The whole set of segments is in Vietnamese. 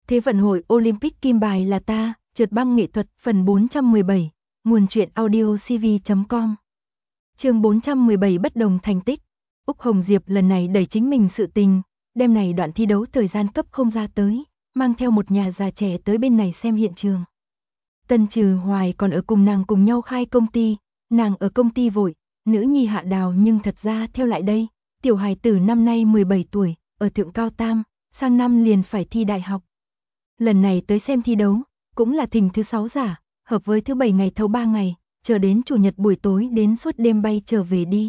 Thế vận hội Olympic kim bài là ta, trượt băng nghệ thuật phần 417, nguồn truyện audio cv.com. Chương 417 bất đồng thành tích. Úc Hồng Diệp lần này đẩy chính mình sự tình, đêm này đoạn thi đấu thời gian cấp không ra tới, mang theo một nhà già trẻ tới bên này xem hiện trường. Tân Trừ Hoài còn ở cùng nàng cùng nhau khai công ty, nàng ở công ty vội, nữ nhi Hạ Đào nhưng thật ra theo lại đây, tiểu hài tử năm nay 17 tuổi, ở thượng cao tam, sang năm liền phải thi đại học. Lần này tới xem thi đấu, cũng là thỉnh thứ 6 giả, hợp với thứ 7 ngày thấu 3 ngày, chờ đến chủ nhật buổi tối đến suốt đêm bay trở về đi.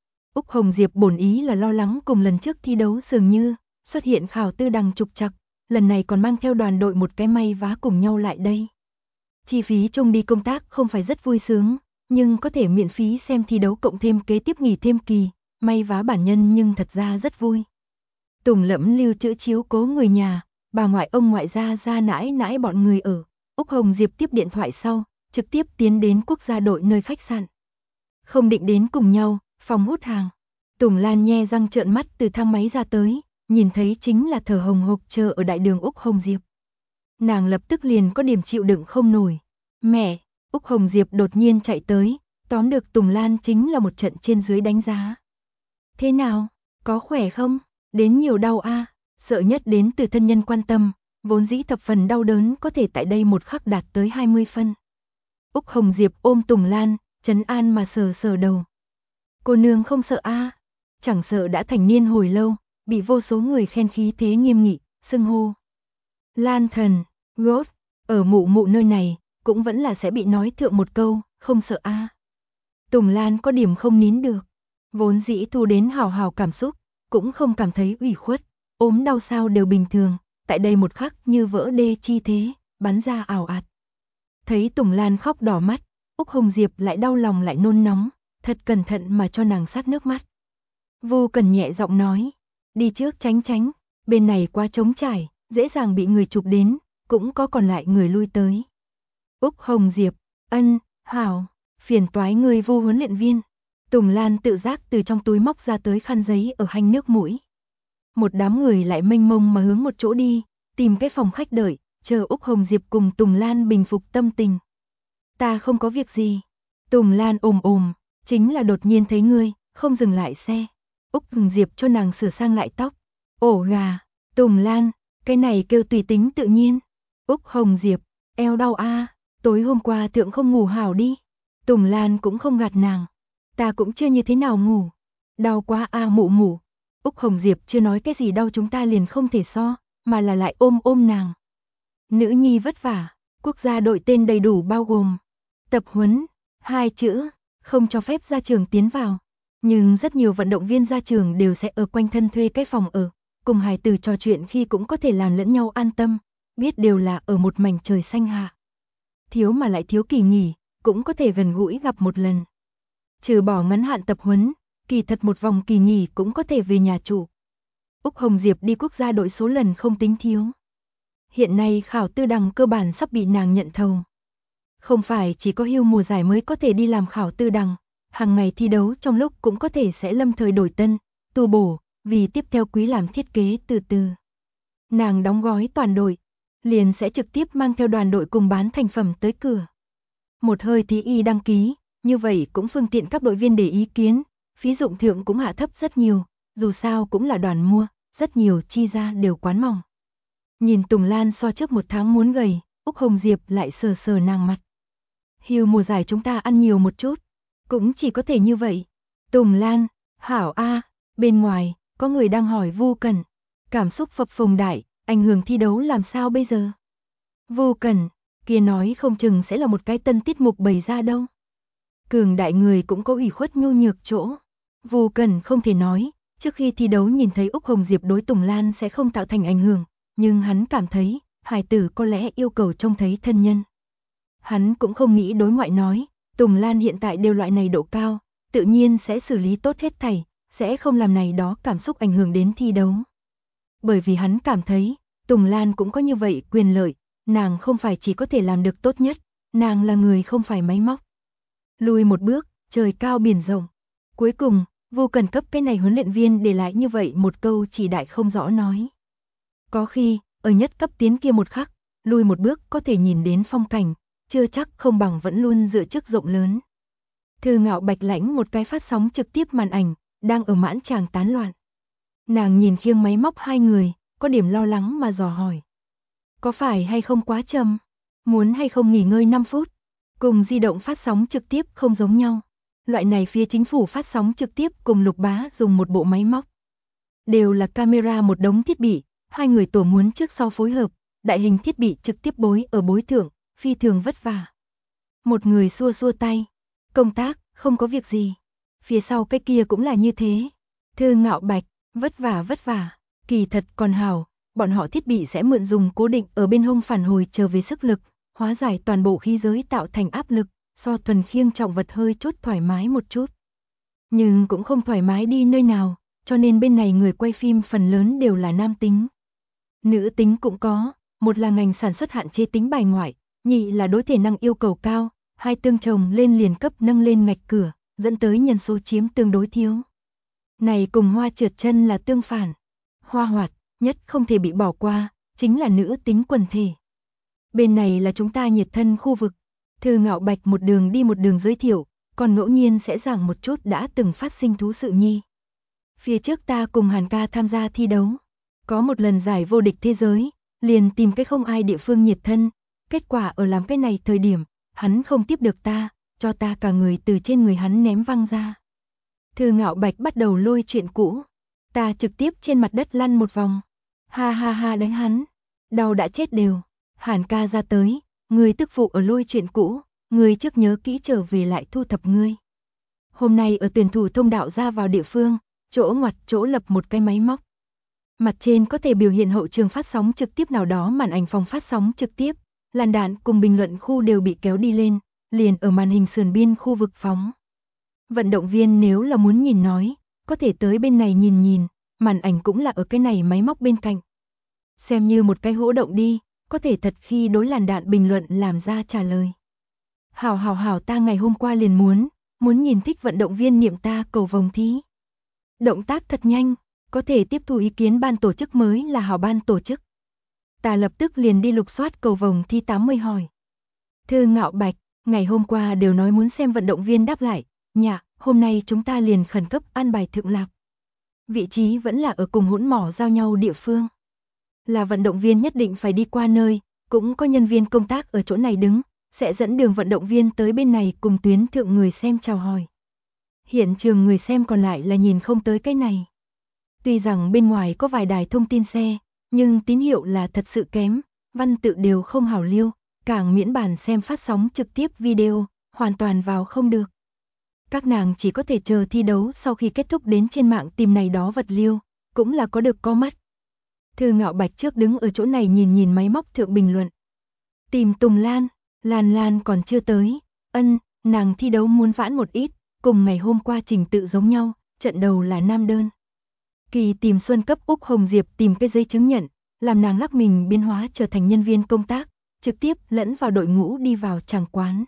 Úc Hồng Diệp bổn ý là lo lắng cùng lần trước thi đấu dường như, xuất hiện khảo tư đằng trục trặc, lần này còn mang theo đoàn đội một cái may vá cùng nhau lại đây. Chi phí chung đi công tác không phải rất vui sướng, nhưng có thể miễn phí xem thi đấu cộng thêm kế tiếp nghỉ thêm kỳ, may vá bản nhân nhưng thật ra rất vui. Tùng Lẫm lưu trữ chiếu cố người nhà, bà ngoại ông ngoại gia nãi nãi bọn người ở. Úc Hồng Diệp tiếp điện thoại sau, trực tiếp tiến đến quốc gia đội nơi khách sạn. Không định đến cùng nhau, phòng hút hàng. Tùng Lan nhe răng trợn mắt từ thang máy ra tới, nhìn thấy chính là thở hồng hộc chờ ở đại đường Úc Hồng Diệp. Nàng lập tức liền có điểm chịu đựng không nổi. Mẹ, Úc Hồng Diệp đột nhiên chạy tới, tóm được Tùng Lan chính là một trận trên dưới đánh giá. Thế nào, có khỏe không? Đến nhiều đau a, sợ nhất đến từ thân nhân quan tâm, vốn dĩ thập phần đau đớn có thể tại đây một khắc đạt tới 20 phân. Úc Hồng Diệp ôm Tùng Lan, trấn an mà sờ sờ đầu. Cô nương không sợ a, chẳng sợ đã thành niên hồi lâu, bị vô số người khen khí thế nghiêm nghị, xưng hô. Lan thần, God, ở mụ mụ nơi này, cũng vẫn là sẽ bị nói thượng một câu, không sợ a. Tùng Lan có điểm không nín được, vốn dĩ thu đến hào hào cảm xúc, cũng không cảm thấy ủy khuất, ốm đau sao đều bình thường, tại đây một khắc như vỡ đê chi thế, bắn ra ảo ạt. Thấy Tùng Lan khóc đỏ mắt, Úc Hồng Diệp lại đau lòng lại nôn nóng, thật cẩn thận mà cho nàng sát nước mắt. Vô Cần nhẹ giọng nói, đi trước tránh tránh, bên này quá trống trải, dễ dàng bị người chụp đến, cũng có còn lại người lui tới. Úc Hồng Diệp, ân, hảo, phiền toái người Vô huấn luyện viên. Tùng Lan tự giác từ trong túi móc ra tới khăn giấy ở hanh nước mũi. Một đám người lại mênh mông mà hướng một chỗ đi, tìm cái phòng khách đợi, chờ Úc Hồng Diệp cùng Tùng Lan bình phục tâm tình. Ta không có việc gì. Tùng Lan ồm, chính là đột nhiên thấy ngươi, không dừng lại xe. Úc Hồng Diệp cho nàng sửa sang lại tóc. Ổ gà, Tùng Lan, cái này kêu tùy tính tự nhiên. Úc Hồng Diệp, eo đau a, tối hôm qua thượng không ngủ hảo đi. Tùng Lan cũng không gạt nàng. Ta cũng chưa như thế nào ngủ. Đau quá a mụ mụ. Úc Hồng Diệp chưa nói cái gì đau chúng ta liền không thể so, mà là lại ôm nàng. Nữ nhi vất vả, quốc gia đội tên đầy đủ bao gồm tập huấn, 2 chữ, không cho phép ra trường tiến vào. Nhưng rất nhiều vận động viên ra trường đều sẽ ở quanh thân thuê cái phòng ở, cùng hài tử trò chuyện khi cũng có thể làm lẫn nhau an tâm, biết đều là ở một mảnh trời xanh hạ. Thiếu mà lại thiếu kỳ nghỉ, cũng có thể gần gũi gặp một lần. Trừ bỏ ngắn hạn tập huấn, kỳ thật một vòng kỳ nghỉ cũng có thể về nhà trụ. Úc Hồng Diệp đi quốc gia đội số lần không tính thiếu. Hiện nay khảo tư đằng cơ bản sắp bị nàng nhận thầu. Không phải chỉ có hưu mùa giải mới có thể đi làm khảo tư đằng, hàng ngày thi đấu trong lúc cũng có thể sẽ lâm thời đổi tân, tu bổ, vì tiếp theo quý làm thiết kế từ từ. Nàng đóng gói toàn đội, liền sẽ trực tiếp mang theo đoàn đội cùng bán thành phẩm tới cửa. Một hơi thí y đăng ký, như vậy cũng phương tiện các đội viên để ý kiến, phí dụng thượng cũng hạ thấp rất nhiều, dù sao cũng là đoàn mua, rất nhiều chi ra đều quán mỏng. Nhìn Tùng Lan so trước một tháng muốn gầy, Úc Hồng Diệp lại sờ sờ nàng mặt. Hưu mùa giải chúng ta ăn nhiều một chút, cũng chỉ có thể như vậy. Tùng Lan, hảo a, bên ngoài, có người đang hỏi Vô Cần. Cảm xúc phập phồng đại, ảnh hưởng thi đấu làm sao bây giờ? Vô Cần, kia nói không chừng sẽ là một cái tân tiết mục bày ra đâu. Cường đại người cũng có ủy khuất nhu nhược chỗ. Vô Cần không thể nói, trước khi thi đấu nhìn thấy Úc Hồng Diệp đối Tùng Lan sẽ không tạo thành ảnh hưởng, nhưng hắn cảm thấy, hài tử có lẽ yêu cầu trông thấy thân nhân. Hắn cũng không nghĩ đối ngoại nói, Tùng Lan hiện tại đều loại này độ cao, tự nhiên sẽ xử lý tốt hết thảy, sẽ không làm này đó cảm xúc ảnh hưởng đến thi đấu. Bởi vì hắn cảm thấy, Tùng Lan cũng có như vậy quyền lợi, nàng không phải chỉ có thể làm được tốt nhất, nàng là người không phải máy móc. Lùi một bước, trời cao biển rộng. Cuối cùng, Vô Cần cấp cái này huấn luyện viên để lại như vậy một câu chỉ đại không rõ nói. Có khi, ở nhất cấp tiến kia một khắc, lùi một bước có thể nhìn đến phong cảnh, chưa chắc không bằng vẫn luôn dựa trước rộng lớn. Thư Ngạo Bạch lãnh một cái phát sóng trực tiếp màn ảnh, đang ở mãn tràng tán loạn. Nàng nhìn khiêng máy móc hai người, có điểm lo lắng mà dò hỏi. Có phải hay không quá trầm? Muốn hay không nghỉ ngơi 5 phút? Cùng di động phát sóng trực tiếp không giống nhau. Loại này phía chính phủ phát sóng trực tiếp cùng Lục Bá dùng một bộ máy móc. Đều là camera một đống thiết bị, hai người tổ muốn trước sau phối hợp, đại hình thiết bị trực tiếp bối ở bối thượng, phi thường vất vả. Một người xua xua tay. Công tác, không có việc gì. Phía sau cái kia cũng là như thế. Thư Ngạo Bạch, vất vả, kỳ thật còn hảo, bọn họ thiết bị sẽ mượn dùng cố định ở bên hông phản hồi trở về sức lực, hóa giải toàn bộ khí giới tạo thành áp lực, so thuần khiêng trọng vật hơi chút thoải mái một chút. Nhưng cũng không thoải mái đi nơi nào, cho nên bên này người quay phim phần lớn đều là nam tính. Nữ tính cũng có, một là ngành sản xuất hạn chế tính bài ngoại, nhị là đối thể năng yêu cầu cao, hai tương chồng lên liền cấp nâng lên ngạch cửa, dẫn tới nhân số chiếm tương đối thiếu. Này cùng Hoa trượt chân là tương phản. Hoa hoạt, nhất không thể bị bỏ qua, chính là nữ tính quần thể. Bên này là chúng ta nhiệt thân khu vực. Thư Ngạo Bạch một đường đi một đường giới thiệu, còn ngẫu nhiên sẽ giảng một chút đã từng phát sinh thú sự nhi. Phía trước ta cùng Hàn ca tham gia thi đấu. Có một lần giải vô địch thế giới, liền tìm cái không ai địa phương nhiệt thân. Kết quả ở làm cái này thời điểm, hắn không tiếp được ta, cho ta cả người từ trên người hắn ném văng ra. Thư Ngạo Bạch bắt đầu lôi chuyện cũ. Ta trực tiếp trên mặt đất lăn một vòng. Ha ha ha đánh hắn. Đau đã chết đều. Hàn ca ra tới. Người tức phụ ở lôi chuyện cũ. Người trước nhớ kỹ trở về lại thu thập ngươi. Hôm nay ở tuyển thủ thông đạo ra vào địa phương. Chỗ ngoặt chỗ lập một cái máy móc. Mặt trên có thể biểu hiện hậu trường phát sóng trực tiếp nào đó màn ảnh phòng phát sóng trực tiếp. Làn đạn cùng bình luận khu đều bị kéo đi lên. Liền ở màn hình sườn biên khu vực phóng. Vận động viên nếu là muốn nhìn nói, có thể tới bên này nhìn, màn ảnh cũng là ở cái này máy móc bên cạnh. Xem như một cái hỗ động đi, có thể thật khi đối làn đạn bình luận làm ra trả lời. Hảo ta ngày hôm qua liền muốn nhìn thích vận động viên niệm ta cầu vồng thí. Động tác thật nhanh, có thể tiếp thu ý kiến ban tổ chức mới là hảo ban tổ chức. Ta lập tức liền đi lục soát cầu vồng thi 80 hỏi. Thư Ngạo Bạch, ngày hôm qua đều nói muốn xem vận động viên đáp lại. Nhạ, hôm nay chúng ta liền khẩn cấp an bài thượng lạc. Vị trí vẫn là ở cùng hỗn mỏ giao nhau địa phương. Là vận động viên nhất định phải đi qua nơi, cũng có nhân viên công tác ở chỗ này đứng, sẽ dẫn đường vận động viên tới bên này cùng tuyến thượng người xem chào hỏi. Hiện trường người xem còn lại là nhìn không tới cái này. Tuy rằng bên ngoài có vài đài thông tin xe, nhưng tín hiệu là thật sự kém, văn tự đều không hảo liêu, càng miễn bàn xem phát sóng trực tiếp video, hoàn toàn vào không được. Các nàng chỉ có thể chờ thi đấu sau khi kết thúc đến trên mạng tìm này đó vật liêu, cũng là có được có mất. Thư Ngạo Bạch trước đứng ở chỗ này nhìn máy móc thượng bình luận. Tìm Tùng Lan, Lan còn chưa tới, nàng thi đấu muốn vãn một ít, cùng ngày hôm qua trình tự giống nhau, trận đầu là nam đơn. Kỳ tìm Xuân cấp Úc Hồng Diệp tìm cái giấy chứng nhận, làm nàng lắc mình biến hóa trở thành nhân viên công tác, trực tiếp lẫn vào đội ngũ đi vào tràng quán.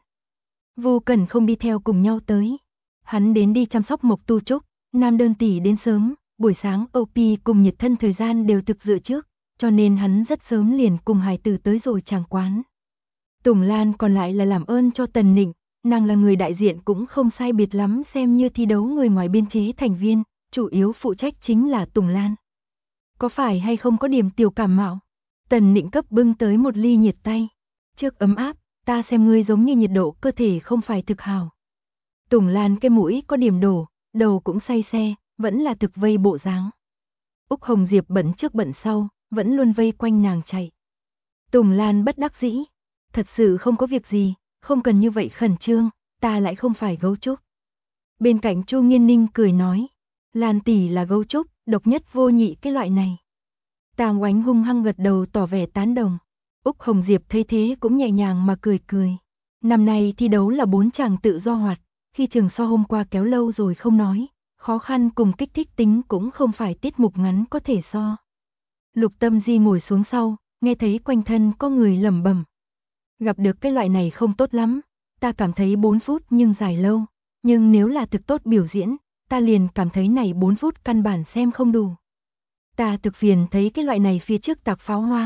Vô Cần không đi theo cùng nhau tới. Hắn đến đi chăm sóc Mộc Tu Trúc, nam đơn tỷ đến sớm, buổi sáng OP cùng nhiệt thân thời gian đều thực dự trước, cho nên hắn rất sớm liền cùng hài tử tới rồi tràng quán. Tùng Lan còn lại là làm ơn cho Tần Nịnh, nàng là người đại diện cũng không sai biệt lắm xem như thi đấu người ngoài biên chế thành viên, chủ yếu phụ trách chính là Tùng Lan. Có phải hay không có điểm tiểu cảm mạo? Tần Nịnh cấp bưng tới một ly nhiệt tay. Trước ấm áp, ta xem ngươi giống như nhiệt độ cơ thể không phải thực hào. Tùng Lan cái mũi có điểm đổ, đầu cũng say xe, vẫn là thực vây bộ dáng. Úc Hồng Diệp bận trước bận sau, vẫn luôn vây quanh nàng chạy. Tùng Lan bất đắc dĩ, thật sự không có việc gì, không cần như vậy khẩn trương, ta lại không phải gấu trúc. Bên cạnh Chu Nghiên Ninh cười nói, Lan tỷ là gấu trúc, độc nhất vô nhị cái loại này. Tàng Oánh hung hăng gật đầu tỏ vẻ tán đồng. Úc Hồng Diệp thấy thế cũng nhẹ nhàng mà cười. Năm nay thi đấu là 4 chàng tự do hoạt, khi trường so hôm qua kéo lâu rồi không nói, khó khăn cùng kích thích tính cũng không phải tiết mục ngắn có thể so. Lục Tâm Di ngồi xuống sau, nghe thấy quanh thân có người lẩm bẩm. Gặp được cái loại này không tốt lắm, ta cảm thấy 4 phút nhưng dài lâu, nhưng nếu là thực tốt biểu diễn, ta liền cảm thấy này 4 phút căn bản xem không đủ. Ta thực phiền thấy cái loại này phía trước tạc pháo hoa,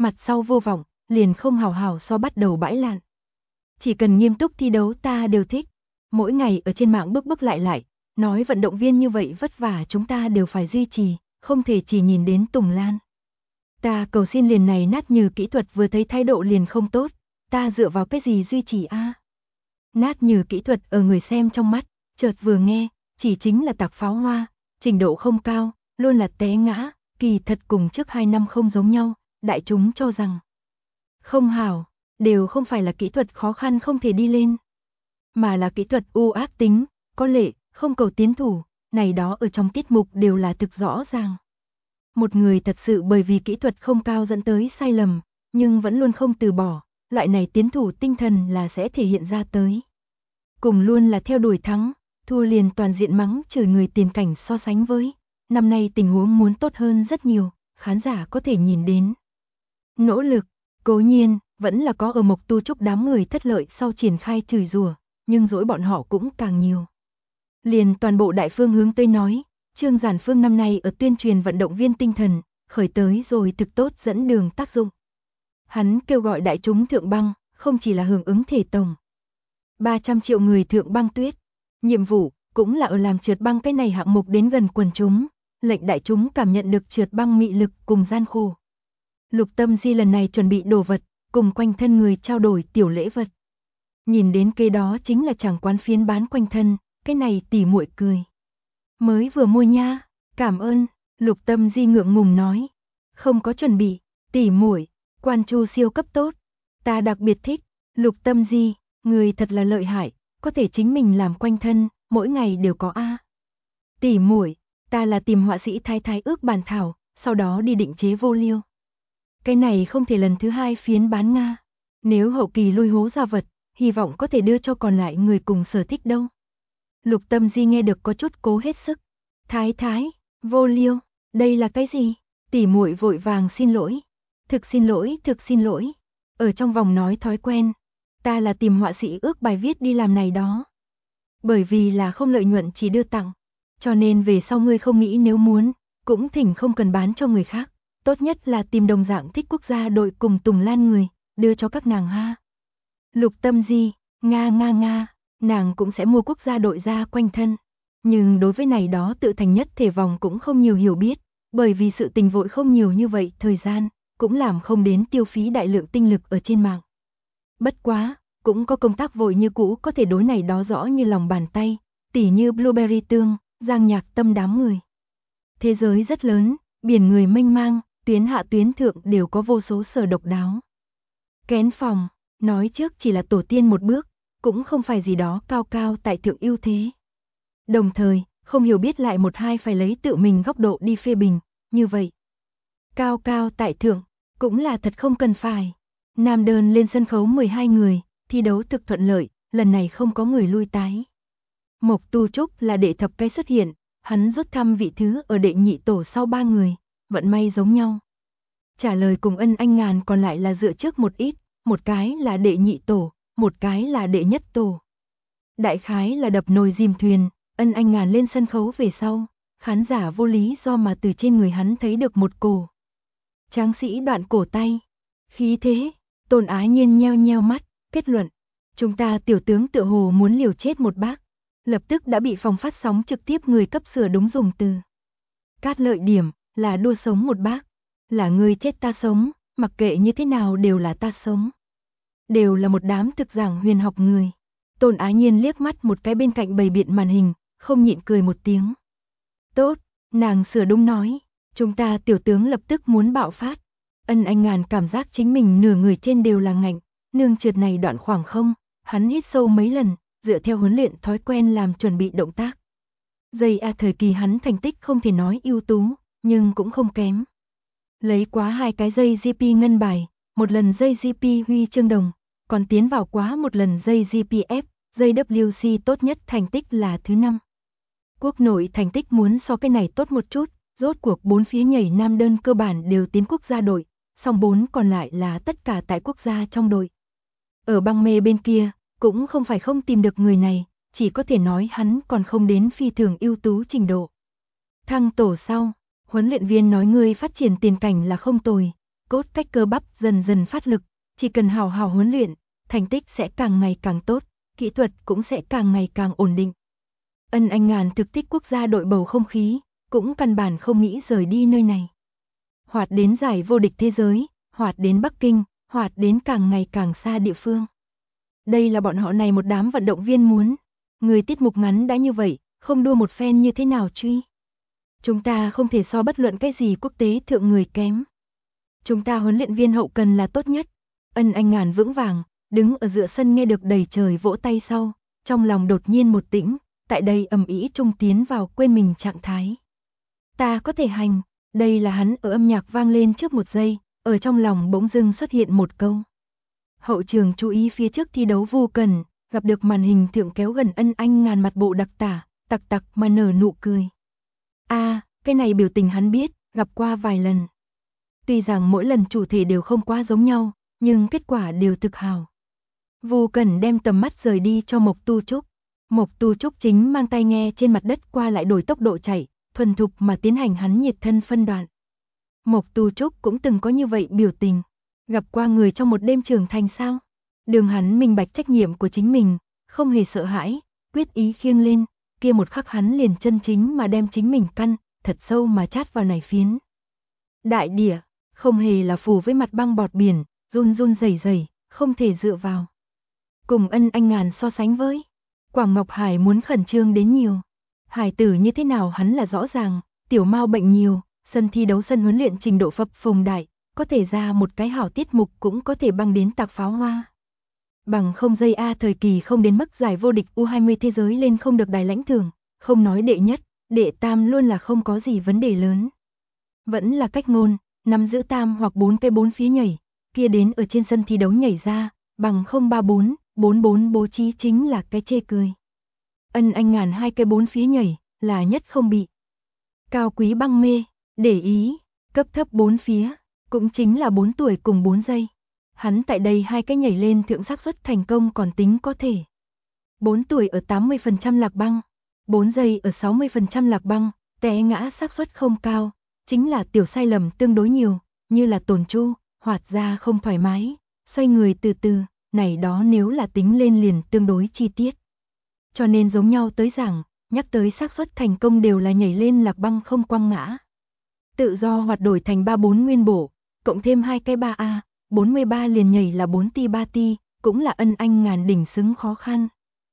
mặt sau vô vọng, liền không hào hào so bắt đầu bãi lạn. Chỉ cần nghiêm túc thi đấu ta đều thích. Mỗi ngày ở trên mạng bức lại, nói vận động viên như vậy vất vả chúng ta đều phải duy trì, không thể chỉ nhìn đến Tùng Lan. Ta cầu xin liền này nát như kỹ thuật vừa thấy thái độ liền không tốt, ta dựa vào cái gì duy trì a? Nát như kỹ thuật ở người xem trong mắt, chợt vừa nghe, chỉ chính là tạc pháo hoa, trình độ không cao, luôn là té ngã, kỳ thật cùng trước 2 năm không giống nhau, đại chúng cho rằng không hảo, đều không phải là kỹ thuật khó khăn không thể đi lên, mà là kỹ thuật u ác tính, có lệ, không cầu tiến thủ, này đó ở trong tiết mục đều là thực rõ ràng. Một người thật sự bởi vì kỹ thuật không cao dẫn tới sai lầm, nhưng vẫn luôn không từ bỏ, loại này tiến thủ tinh thần là sẽ thể hiện ra tới. Cùng luôn là theo đuổi thắng, thua liền toàn diện mắng chửi người tiền cảnh so sánh với, năm nay tình huống muốn tốt hơn rất nhiều, khán giả có thể nhìn đến. Nỗ lực, cố nhiên, vẫn là có ở Mộc Tu Trúc đám người thất lợi sau triển khai chửi rủa, nhưng dỗi bọn họ cũng càng nhiều. Liền toàn bộ đại phương hướng Tây nói, Trương Giản Phương năm nay ở tuyên truyền vận động viên tinh thần, khởi tới rồi thực tốt dẫn đường tác dụng. Hắn kêu gọi đại chúng thượng băng, không chỉ là hưởng ứng thể tổng. 300 triệu người thượng băng tuyết, nhiệm vụ cũng là ở làm trượt băng cái này hạng mục đến gần quần chúng, lệnh đại chúng cảm nhận được trượt băng mị lực cùng gian khổ. Lục Tâm Di lần này chuẩn bị đồ vật, cùng quanh thân người trao đổi tiểu lễ vật. Nhìn đến cái đó chính là chàng quán phiến bán quanh thân, cái này tỉ muội cười. Mới vừa mua nha, cảm ơn, Lục Tâm Di ngượng ngùng nói. Không có chuẩn bị, tỉ muội, quan chu siêu cấp tốt. Ta đặc biệt thích, Lục Tâm Di, người thật là lợi hại, có thể chính mình làm quanh thân, mỗi ngày đều có a. Tỉ muội, ta là tìm họa sĩ thái thái ước bàn thảo, sau đó đi định chế vô liêu. Cái này không thể lần thứ 2 phiến bán Nga. Nếu hậu kỳ lui hố ra vật, hy vọng có thể đưa cho còn lại người cùng sở thích đâu. Lục Tâm Di nghe được có chút cố hết sức. Thái thái, vô liêu, đây là cái gì? Tỉ muội vội vàng xin lỗi. Thực xin lỗi. Ở trong vòng nói thói quen. Ta là tìm họa sĩ ước bài viết đi làm này đó. Bởi vì là không lợi nhuận chỉ đưa tặng. Cho nên về sau ngươi không nghĩ nếu muốn, cũng thỉnh không cần bán cho người khác. Tốt nhất là tìm đồng dạng thích quốc gia đội cùng Tùng Lan người, đưa cho các nàng ha. Lục Tâm Di, nga, nàng cũng sẽ mua quốc gia đội ra quanh thân. Nhưng đối với này đó tự thành nhất thể vòng cũng không nhiều hiểu biết, bởi vì sự tình vội không nhiều như vậy thời gian, cũng làm không đến tiêu phí đại lượng tinh lực ở trên mạng. Bất quá, cũng có công tác vội như cũ có thể đối này đó rõ như lòng bàn tay, tỉ như Blueberry Tương, Giang Nhạc Tâm đám người. Thế giới rất lớn, biển người mênh mang, tuyến hạ tuyến thượng đều có vô số sở độc đáo. Kén phòng, nói trước chỉ là tổ tiên một bước, cũng không phải gì đó cao cao tại thượng ưu thế. Đồng thời, không hiểu biết lại một hai phải lấy tự mình góc độ đi phê bình, như vậy. Cao cao tại thượng, cũng là thật không cần phải. Nam đơn lên sân khấu 12 người, thi đấu thực thuận lợi, lần này không có người lui tái. Mộc Tu Trúc là đệ thập cái xuất hiện, hắn rút thăm vị thứ ở đệ nhị tổ sau 3 người, vận may giống nhau. Trả lời cùng Ân Anh Ngàn còn lại là dựa trước một ít, một cái là đệ nhị tổ, một cái là đệ nhất tổ. Đại khái là đập nồi dìm thuyền, Ân Anh Ngàn lên sân khấu về sau, khán giả vô lý do mà từ trên người hắn thấy được một cổ. Tráng sĩ đoạn cổ tay. Khí thế, Tôn Ái Nhiên nheo nheo mắt, kết luận. Chúng ta tiểu tướng tựa hồ muốn liều chết một bác. Lập tức đã bị phòng phát sóng trực tiếp người cấp sửa đúng dùng từ. Cát lợi điểm, là đua sống một bác. Là người chết ta sống, mặc kệ như thế nào đều là ta sống. Đều là một đám thực giảng huyền học người. Tôn Ái Nhiên liếc mắt một cái bên cạnh bầy biện màn hình, không nhịn cười một tiếng. Tốt, nàng sửa đúng nói, chúng ta tiểu tướng lập tức muốn bạo phát. Ân Anh Ngàn cảm giác chính mình nửa người trên đều là ngạnh, nương trượt này đoạn khoảng không, hắn hít sâu mấy lần, dựa theo huấn luyện thói quen làm chuẩn bị động tác. Dây A thời kỳ hắn thành tích không thể nói ưu tú, nhưng cũng không kém. Lấy quá 2 cái dây GP ngân bài, một lần dây GP huy chương đồng, còn tiến vào quá một lần dây GPF, dây WC tốt nhất thành tích là thứ 5. Quốc nội thành tích muốn so cái này tốt một chút, rốt cuộc 4 phía nhảy nam đơn cơ bản đều tiến quốc gia đội, song 4 còn lại là tất cả tại quốc gia trong đội. Ở băng mê bên kia, cũng không phải không tìm được người này, chỉ có thể nói hắn còn không đến phi thường ưu tú trình độ. Thăng tổ sau, huấn luyện viên nói ngươi phát triển tiền cảnh là không tồi, cốt cách cơ bắp dần dần phát lực, chỉ cần hào hào huấn luyện, thành tích sẽ càng ngày càng tốt, kỹ thuật cũng sẽ càng ngày càng ổn định. Ân Anh Ngàn thực thích quốc gia đội bầu không khí, cũng căn bản không nghĩ rời đi nơi này. Hoạt đến giải vô địch thế giới, hoạt đến Bắc Kinh, hoạt đến càng ngày càng xa địa phương. Đây là bọn họ này một đám vận động viên muốn. Người tiết mục ngắn đã như vậy, không đua một phen như thế nào truy. Chúng ta không thể so bất luận cái gì quốc tế thượng người kém. Chúng ta huấn luyện viên hậu cần là tốt nhất. Ân Anh Ngàn vững vàng, đứng ở giữa sân nghe được đầy trời vỗ tay sau, trong lòng đột nhiên một tĩnh, tại đây ầm ĩ trung tiến vào quên mình trạng thái. Ta có thể hành, đây là hắn ở âm nhạc vang lên trước một giây, ở trong lòng bỗng dưng xuất hiện một câu. Hậu trường chú ý phía trước thi đấu Vu Cần, gặp được màn hình thượng kéo gần Ân Anh Ngàn mặt bộ đặc tả, tặc tặc mà nở nụ cười. Cái này biểu tình hắn biết, gặp qua vài lần. Tuy rằng mỗi lần chủ thể đều không quá giống nhau, nhưng kết quả đều thực hào. Vu Cần đem tầm mắt rời đi cho Mộc Tu Trúc. Mộc Tu Trúc chính mang tai nghe trên mặt đất qua lại đổi tốc độ chạy, thuần thục mà tiến hành hắn nhiệt thân phân đoạn. Mộc Tu Trúc cũng từng có như vậy biểu tình. Gặp qua người trong một đêm trưởng thành sao? Đường hắn minh bạch trách nhiệm của chính mình, không hề sợ hãi, quyết ý khiêng lên, kia một khắc hắn liền chân chính mà đem chính mình căn, thật sâu mà chát vào nải phiến. Đại địa, không hề là phù với mặt băng bọt biển, run run rẩy rẩy, không thể dựa vào. Cùng Ân Anh Ngàn so sánh với, Quảng Ngọc Hải muốn khẩn trương đến nhiều. Hải tử như thế nào hắn là rõ ràng, tiểu mao bệnh nhiều, sân thi đấu sân huấn luyện trình độ phập phồng đại, có thể ra một cái hảo tiết mục cũng có thể băng đến tạc pháo hoa. Bằng không dây thời kỳ không đến mức giải vô địch U20 thế giới lên không được đài lãnh thưởng, không nói đệ nhất, đệ tam luôn là không có gì vấn đề lớn. Vẫn là cách ngôn, nắm giữ tam hoặc 4 cái 4 phía nhảy, kia đến ở trên sân thi đấu nhảy ra, bằng không 34, 44 bố trí chính là cái chê cười. Ân Anh Ngàn 2 cái 4 phía nhảy, là nhất không bị. Cao Quý Băng mê, để ý, cấp thấp 4 phía, cũng chính là 4 tuổi cùng 4 giây. Hắn tại đây 2 cái nhảy lên thượng xác suất thành công còn tính có thể. 4 tuổi ở 80% lạc băng, 4 giây ở 60% lạc băng, té ngã xác suất không cao, chính là tiểu sai lầm tương đối nhiều, như là tồn chu, hoạt ra không thoải mái, xoay người từ từ, này đó nếu là tính lên liền tương đối chi tiết. Cho nên giống nhau tới giảng, nhắc tới xác suất thành công đều là nhảy lên lạc băng không quăng ngã. Tự do hoạt đổi thành 34 nguyên bổ, cộng thêm 2 cái 3A, 43 liền nhảy là 4 ti 3 ti, cũng là Ân Anh Ngàn đỉnh xứng khó khăn.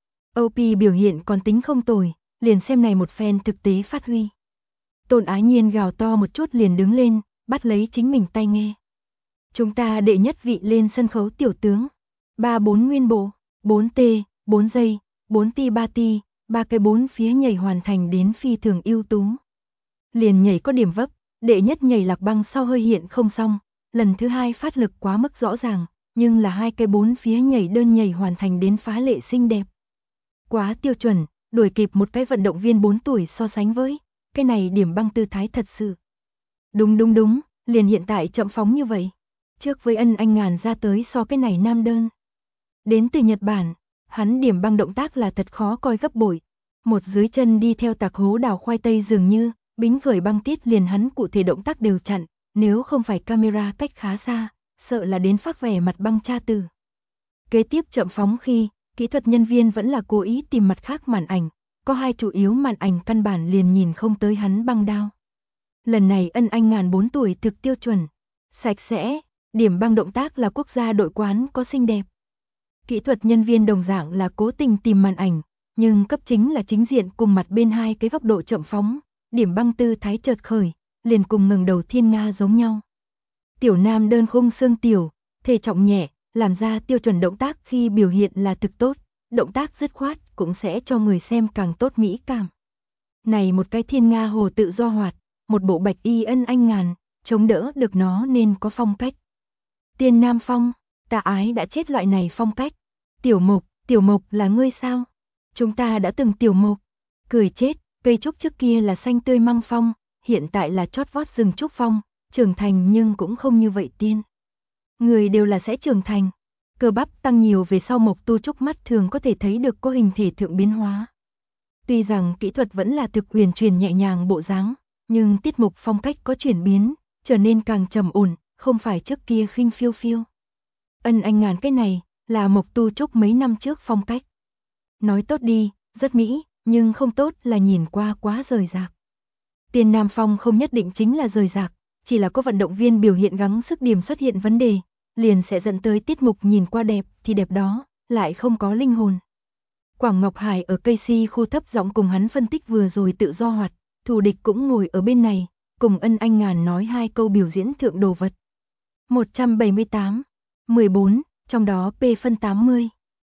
OP biểu hiện còn tính không tồi, liền xem này một phen thực tế phát huy. Tôn Ái Nhiên gào to một chút liền đứng lên, bắt lấy chính mình tai nghe. Chúng ta đệ nhất vị lên sân khấu tiểu tướng. 34 nguyên bộ, 4T, 4 giây, 4 ti 3 ti, 3 cái 4 phía nhảy hoàn thành đến phi thường ưu tú. Liền nhảy có điểm vấp, đệ nhất nhảy lạc băng sau hơi hiện không xong, lần thứ hai phát lực quá mức rõ ràng, nhưng là 2 cái 4 phía nhảy đơn nhảy hoàn thành đến phá lệ xinh đẹp. Quá tiêu chuẩn, đuổi kịp một cái vận động viên 4 tuổi so sánh với, cái này điểm băng tư thái thật sự. Đúng, liền hiện tại chậm phóng như vậy. Trước với Ân Anh Ngàn ra tới so cái này nam đơn. Đến từ Nhật Bản, hắn điểm băng động tác là thật khó coi gấp bội. Một dưới chân đi theo tạc hố đào khoai tây dường như, bính khởi băng tiết liền hắn cụ thể động tác đều chặn, nếu không phải camera cách khá xa, sợ là đến phát vẻ mặt băng cha từ. Kế tiếp chậm phóng khi, kỹ thuật nhân viên vẫn là cố ý tìm mặt khác màn ảnh, có 2 chủ yếu màn ảnh căn bản liền nhìn không tới hắn băng đao. Lần này Ân Anh Ngàn 4 tuổi thực tiêu chuẩn, sạch sẽ, điểm băng động tác là quốc gia đội quán có xinh đẹp. Kỹ thuật nhân viên đồng dạng là cố tình tìm màn ảnh, nhưng cấp chính là chính diện cùng mặt bên 2 cái góc độ chậm phóng, điểm băng tư thái chợt khởi, liền cùng ngẩng đầu thiên nga giống nhau. Tiểu nam đơn khung xương tiểu, thể trọng nhẹ, làm ra tiêu chuẩn động tác khi biểu hiện là thực tốt, động tác dứt khoát cũng sẽ cho người xem càng tốt mỹ cảm. Này một cái thiên nga hồ tự do hoạt, một bộ bạch y Ân Anh Ngàn, chống đỡ được nó nên có phong cách. Tiên Nam Phong, ta ái đã chết loại này phong cách. Tiểu Mộc là ngươi sao? Chúng ta đã từng Tiểu Mộc, cười chết, cây trúc trước kia là xanh tươi măng phong, hiện tại là chót vót rừng trúc phong, trưởng thành nhưng cũng không như vậy tiên. Người đều là sẽ trưởng thành, cơ bắp tăng nhiều về sau Mộc Tu Trúc mắt thường có thể thấy được có hình thể thượng biến hóa. Tuy rằng kỹ thuật vẫn là thực huyền truyền nhẹ nhàng bộ dáng, nhưng tiết mục phong cách có chuyển biến, trở nên càng trầm ổn, không phải trước kia khinh phiêu phiêu. Ân Anh Ngàn cái này, là Mộc Tu Trúc mấy năm trước phong cách. Nói tốt đi, rất mỹ, nhưng không tốt là nhìn qua quá rời rạc. Tiền Nam Phong không nhất định chính là rời rạc, chỉ là có vận động viên biểu hiện gắng sức điểm xuất hiện vấn đề, liền sẽ dẫn tới tiết mục nhìn qua đẹp thì đẹp đó, lại không có linh hồn. Quảng Ngọc Hải ở cây si khu thấp giọng cùng hắn phân tích vừa rồi tự do hoạt, thù địch cũng ngồi ở bên này, cùng Ân Anh Ngàn nói 2 câu biểu diễn thượng đồ vật. 178, 14, trong đó P phân 80,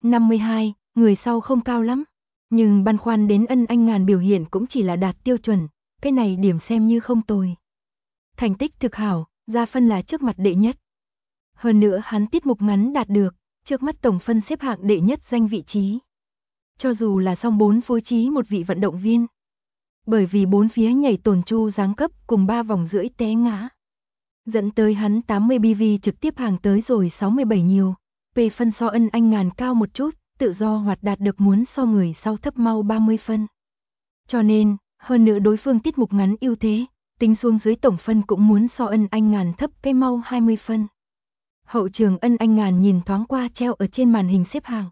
52, người sau không cao lắm, nhưng băn khoăn đến Ân Anh Ngàn biểu hiện cũng chỉ là đạt tiêu chuẩn, cái này điểm xem như không tồi. Thành tích thực hảo, ra phân là trước mặt đệ nhất. Hơn nữa hắn tiết mục ngắn đạt được, trước mắt tổng phân xếp hạng đệ nhất danh vị trí. Cho dù là song 4 phối trí một vị vận động viên. Bởi vì 4 phía nhảy tồn chu giáng cấp cùng 3 vòng rưỡi té ngã. Dẫn tới hắn 80 BV trực tiếp hàng tới rồi 67 nhiều. P phân so Ân Anh Ngàn cao một chút, tự do hoạt đạt được muốn so người sau thấp mau 30 phân. Cho nên, hơn nữa đối phương tiết mục ngắn ưu thế, tính xuống dưới tổng phân cũng muốn so Ân Anh Ngàn thấp cái mau 20 phân. Hậu trường Ân Anh Ngàn nhìn thoáng qua treo ở trên màn hình xếp hạng.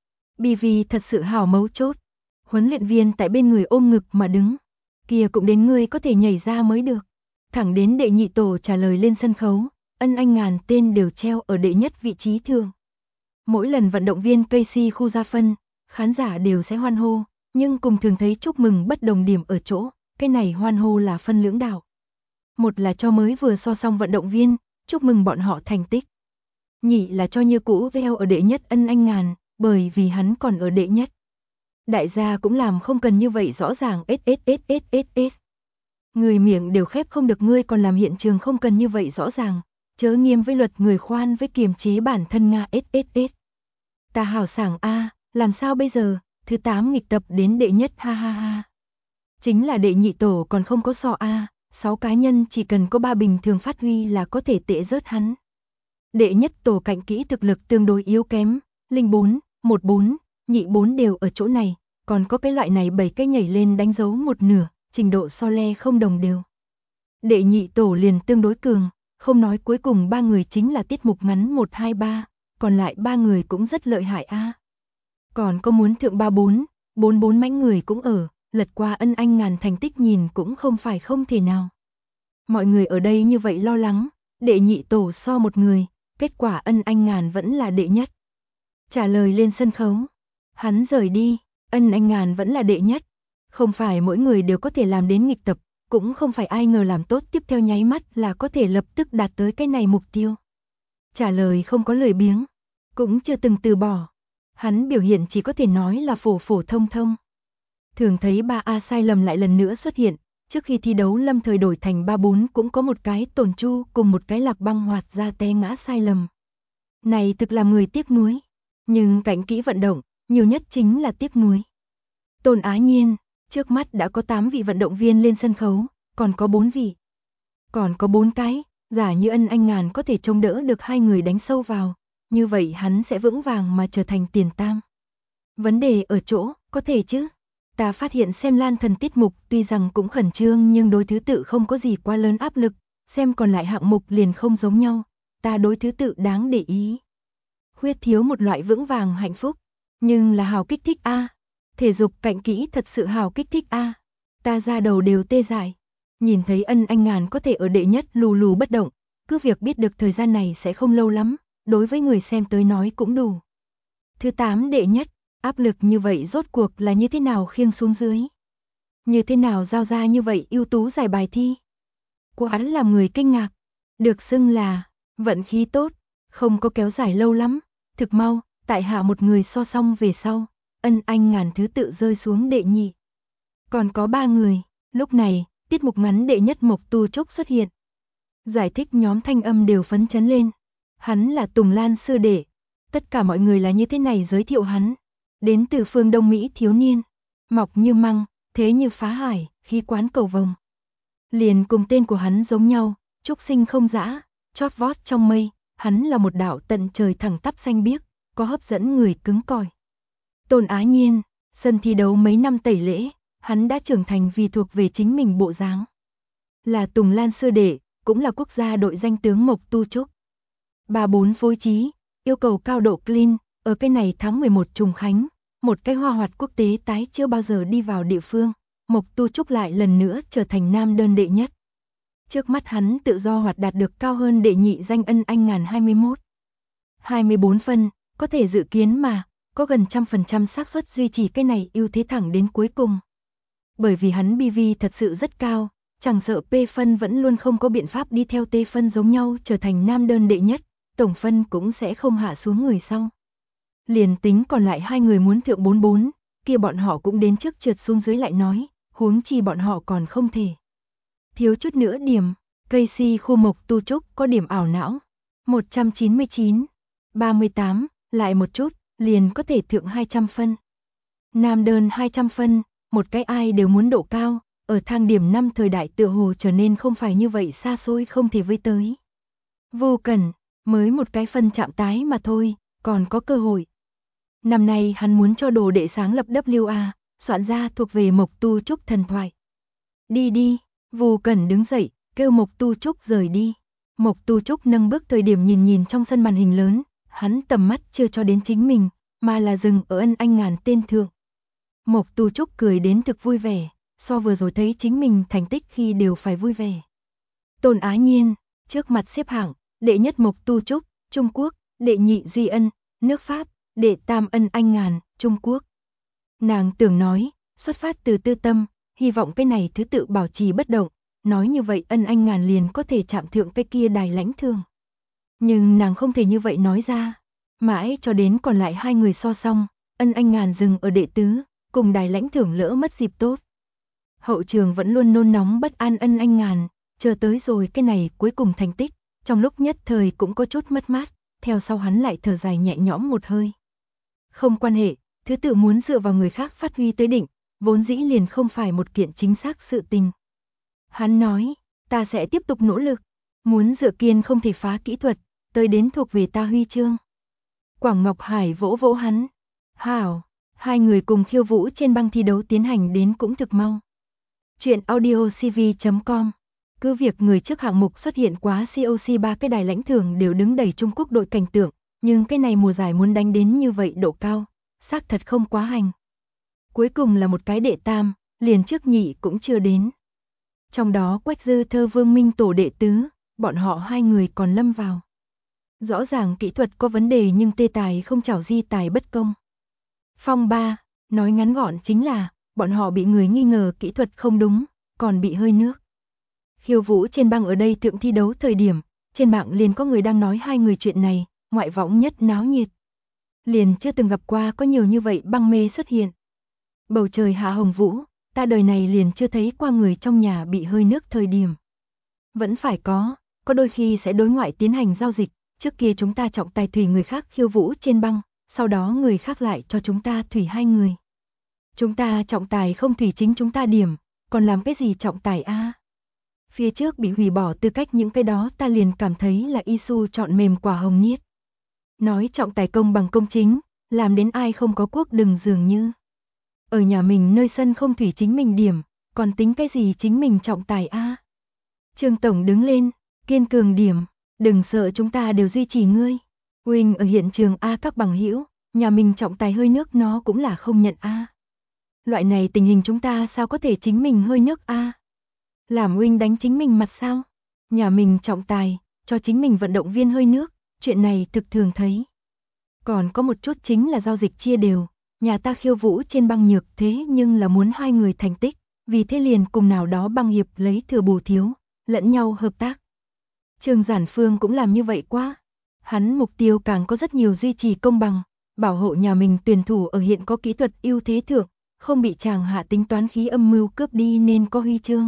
BV thật sự hảo mấu chốt. Huấn luyện viên tại bên người ôm ngực mà đứng. Kia cũng đến người có thể nhảy ra mới được. Thẳng đến đệ nhị tổ trả lời lên sân khấu, Ân Anh Ngàn tên đều treo ở đệ nhất vị trí thường. Mỗi lần vận động viên cây si khu ra phân, khán giả đều sẽ hoan hô, nhưng cùng thường thấy chúc mừng bất đồng điểm ở chỗ, cái này hoan hô là phân lưỡng đạo. Một là cho mới vừa so xong vận động viên, chúc mừng bọn họ thành tích. Nhị là cho như cũ veo ở đệ nhất Ân Anh Ngàn, bởi vì hắn còn ở đệ nhất. Đại gia cũng làm không cần như vậy rõ ràng SSSSSS. Người miệng đều khép không được ngươi còn làm hiện trường không cần như vậy rõ ràng, chớ nghiêm với luật người khoan với kiềm chế bản thân Nga SSS. Ta hào sảng A, làm sao bây giờ, thứ 8 nghịch tập đến đệ nhất ha ha ha. Chính là đệ nhị tổ còn không có so A, 6 cá nhân chỉ cần có 3 bình thường phát huy là có thể tệ rớt hắn. Đệ nhất tổ cạnh kỹ thực lực tương đối yếu kém, 04, 14, nhị 4 đều ở chỗ này, còn có cái loại này 7 cái nhảy lên đánh dấu một nửa, trình độ so le không đồng đều. Đệ nhị tổ liền tương đối cường, không nói cuối cùng 3 người chính là tiết mục ngắn 1, 2, 3, còn lại 3 người cũng rất lợi hại a. Còn có muốn thượng 3, 4, 4, 4 mãnh người cũng ở, lật qua Ân Anh Ngàn thành tích nhìn cũng không phải không thể nào. Mọi người ở đây như vậy lo lắng, đệ nhị tổ so một người, kết quả Ân Anh Ngàn vẫn là đệ nhất. Trả lời lên sân khấu, hắn rời đi, Ân Anh Ngàn vẫn là đệ nhất. Không phải mỗi người đều có thể làm đến nghịch tập, cũng không phải ai ngờ làm tốt tiếp theo nháy mắt là có thể lập tức đạt tới cái này mục tiêu. Trả lời không có lười biếng, cũng chưa từng từ bỏ. Hắn biểu hiện chỉ có thể nói là phổ phổ thông thông. Thường thấy 3A sai lầm lại lần nữa xuất hiện, trước khi thi đấu lâm thời đổi thành 3-4 cũng có một cái tổn chu cùng một cái lạc băng hoạt ra té ngã sai lầm. Này thực làm người tiếc nuối, nhưng cảnh kỹ vận động, nhiều nhất chính là tiếc nuối. Tôn Á Nhiên, trước mắt đã có 8 vị vận động viên lên sân khấu, còn có 4 vị. Còn có 4 cái, giả như Ân Anh Ngàn có thể chống đỡ được 2 người đánh sâu vào, như vậy hắn sẽ vững vàng mà trở thành tiền tam. Vấn đề ở chỗ, có thể chứ. Ta phát hiện xem Lan Thần tiết mục tuy rằng cũng khẩn trương nhưng đối thứ tự không có gì quá lớn áp lực, xem còn lại hạng mục liền không giống nhau, ta đối thứ tự đáng để ý. Khuyết thiếu một loại vững vàng hạnh phúc, nhưng là hào kích thích a. Thể dục cạnh kỹ thật sự hào kích thích a. Ta ra đầu đều tê dại. Nhìn thấy Ân Anh Ngàn có thể ở đệ nhất lù lù bất động, cứ việc biết được thời gian này sẽ không lâu lắm, đối với người xem tới nói cũng đủ. Thứ 8 đệ nhất, áp lực như vậy rốt cuộc là như thế nào khiêng xuống dưới? Như thế nào giao ra như vậy ưu tú giải bài thi? Quá làm người kinh ngạc, được xưng là vận khí tốt, không có kéo dài lâu lắm, thực mau, tại hạ một người so xong về sau, Ân Anh Ngàn thứ tự rơi xuống đệ nhị. Còn có 3 người, lúc này, tiết mục ngắn đệ nhất Mộc Tu Trúc xuất hiện. Giải thích nhóm thanh âm đều phấn chấn lên. Hắn là Tùng Lan sư đệ. Tất cả mọi người là như thế này giới thiệu hắn. Đến từ phương Đông Mỹ thiếu niên. Mọc như măng, thế như phá hải, khí quán cầu vồng. Liền cùng tên của hắn giống nhau, trúc sinh không dã, chót vót trong mây. Hắn là một đạo tận trời thẳng tắp xanh biếc, có hấp dẫn người cứng cỏi. Tôn Á Nhiên, sân thi đấu mấy năm tẩy lễ, hắn đã trưởng thành vì thuộc về chính mình bộ dáng. Là Tùng Lan sư đệ, cũng là quốc gia đội danh tướng Mộc Tu Trúc. 34 phối trí, yêu cầu cao độ clean, ở cái này tháng 11 trùng khánh, một cái hoa hoạt quốc tế tái chưa bao giờ đi vào địa phương, Mộc Tu Trúc lại lần nữa trở thành nam đơn đệ nhất. Trước mắt hắn tự do hoạt đạt được cao hơn đệ nhị danh Ân Anh Ngàn 21. 24 phân, có thể dự kiến mà, có gần 100% xác suất duy trì cái này ưu thế thẳng đến cuối cùng. Bởi vì hắn BV thật sự rất cao, chẳng sợ P phân vẫn luôn không có biện pháp đi theo T phân giống nhau trở thành nam đơn đệ nhất, tổng phân cũng sẽ không hạ xuống người sau. Liền tính còn lại hai người muốn thượng 44, kia bọn họ cũng đến trước trượt xuống dưới lại nói, huống chi bọn họ còn không thể. Thiếu chút nữa điểm, Casey khu Mộc Tu Trúc có điểm ảo não. 199, 38, lại một chút, liền có thể thượng 200 phân. Nam đơn 200 phân, một cái ai đều muốn độ cao, ở thang điểm 5 thời đại tựa hồ trở nên không phải như vậy xa xôi không thể với tới. Vô Cẩn, mới một cái phân chạm tái mà thôi, còn có cơ hội. Năm nay hắn muốn cho đồ đệ sáng lập WA, soạn ra thuộc về Mộc Tu Trúc thần thoại. Đi đi, Vô Cẩn đứng dậy, kêu Mộc Tu Trúc rời đi. Mộc Tu Trúc nâng bước thời điểm nhìn trong sân màn hình lớn, hắn tầm mắt chưa cho đến chính mình, mà là dừng ở Ân Anh Ngàn tên thượng. Mộc Tu Trúc cười đến thực vui vẻ, so vừa rồi thấy chính mình thành tích khi đều phải vui vẻ. Tôn Á Nhiên, trước mặt xếp hạng, đệ nhất Mộc Tu Trúc, Trung Quốc, đệ nhị Duy Ân, nước Pháp, đệ tam Ân Anh Ngàn, Trung Quốc. Nàng tưởng nói, xuất phát từ tư tâm, hy vọng cái này thứ tự bảo trì bất động, nói như vậy Ân Anh Ngàn liền có thể chạm thượng cái kia đài lãnh thường. Nhưng nàng không thể như vậy nói ra, mãi cho đến còn lại hai người so song, Ân Anh Ngàn dừng ở đệ tứ, cùng đài lãnh thưởng lỡ mất dịp tốt. Hậu trường vẫn luôn nôn nóng bất an Ân Anh Ngàn, chờ tới rồi cái này cuối cùng thành tích, trong lúc nhất thời cũng có chút mất mát, theo sau hắn lại thở dài nhẹ nhõm một hơi. Không quan hệ, thứ tự muốn dựa vào người khác phát huy tới đỉnh, vốn dĩ liền không phải một kiện chính xác sự tình. Hắn nói, ta sẽ tiếp tục nỗ lực, muốn dựa kiên không thể phá kỹ thuật, tới đến thuộc về ta huy chương. Quảng Ngọc Hải vỗ vỗ hắn. Hảo, hai người cùng khiêu vũ trên băng thi đấu tiến hành đến cũng thực mau. Chuyện audiocv.com. Cứ việc người trước hạng mục xuất hiện quá COC 3 cái đài lãnh thưởng đều đứng đầy Trung Quốc đội cảnh tượng, nhưng cái này mùa giải muốn đánh đến như vậy độ cao, xác thật không quá hành. Cuối cùng là một cái đệ tam, liền trước nhị cũng chưa đến. Trong đó Quách Dư Thơ Vương Minh tổ đệ tứ, bọn họ hai người còn lâm vào. Rõ ràng kỹ thuật có vấn đề nhưng tê tài không chảo di tài bất công. Phong 3, nói ngắn gọn chính là, bọn họ bị người nghi ngờ kỹ thuật không đúng, còn bị hơi nước. Khiêu vũ trên băng ở đây thượng thi đấu thời điểm, trên mạng liền có người đang nói hai người chuyện này, ngoại võng nhất náo nhiệt. Liền chưa từng gặp qua có nhiều như vậy băng mê xuất hiện. Bầu trời hạ hồng vũ, ta đời này liền chưa thấy qua người trong nhà bị hơi nước thời điểm. Vẫn phải có đôi khi sẽ đối ngoại tiến hành giao dịch, trước kia chúng ta trọng tài thủy người khác khiêu vũ trên băng, sau đó người khác lại cho chúng ta thủy hai người. Chúng ta trọng tài không thủy chính chúng ta điểm, còn làm cái gì trọng tài a? Phía trước bị hủy bỏ tư cách những cái đó ta liền cảm thấy là Isu chọn mềm quả hồng niết. Nói trọng tài công bằng công chính, làm đến ai không có quốc đừng dường như. Ở nhà mình nơi sân không thủy chính mình điểm, còn tính cái gì chính mình trọng tài a? Trương Tổng đứng lên, kiên cường điểm, đừng sợ chúng ta đều duy trì ngươi. Huynh ở hiện trường a các bằng hữu, nhà mình trọng tài hơi nước nó cũng là không nhận a. Loại này tình hình chúng ta sao có thể chính mình hơi nước a? Làm huynh đánh chính mình mặt sao? Nhà mình trọng tài, cho chính mình vận động viên hơi nước, chuyện này thực thường thấy. Còn có một chút chính là giao dịch chia đều, nhà ta khiêu vũ trên băng nhược thế nhưng là muốn hai người thành tích, vì thế liền cùng nào đó băng hiệp lấy thừa bù thiếu, lẫn nhau hợp tác. Trương Giản Phương cũng làm như vậy quá. Hắn mục tiêu càng có rất nhiều duy trì công bằng, bảo hộ nhà mình tuyển thủ ở hiện có kỹ thuật ưu thế thượng, không bị chàng hạ tính toán khí âm mưu cướp đi nên có huy chương.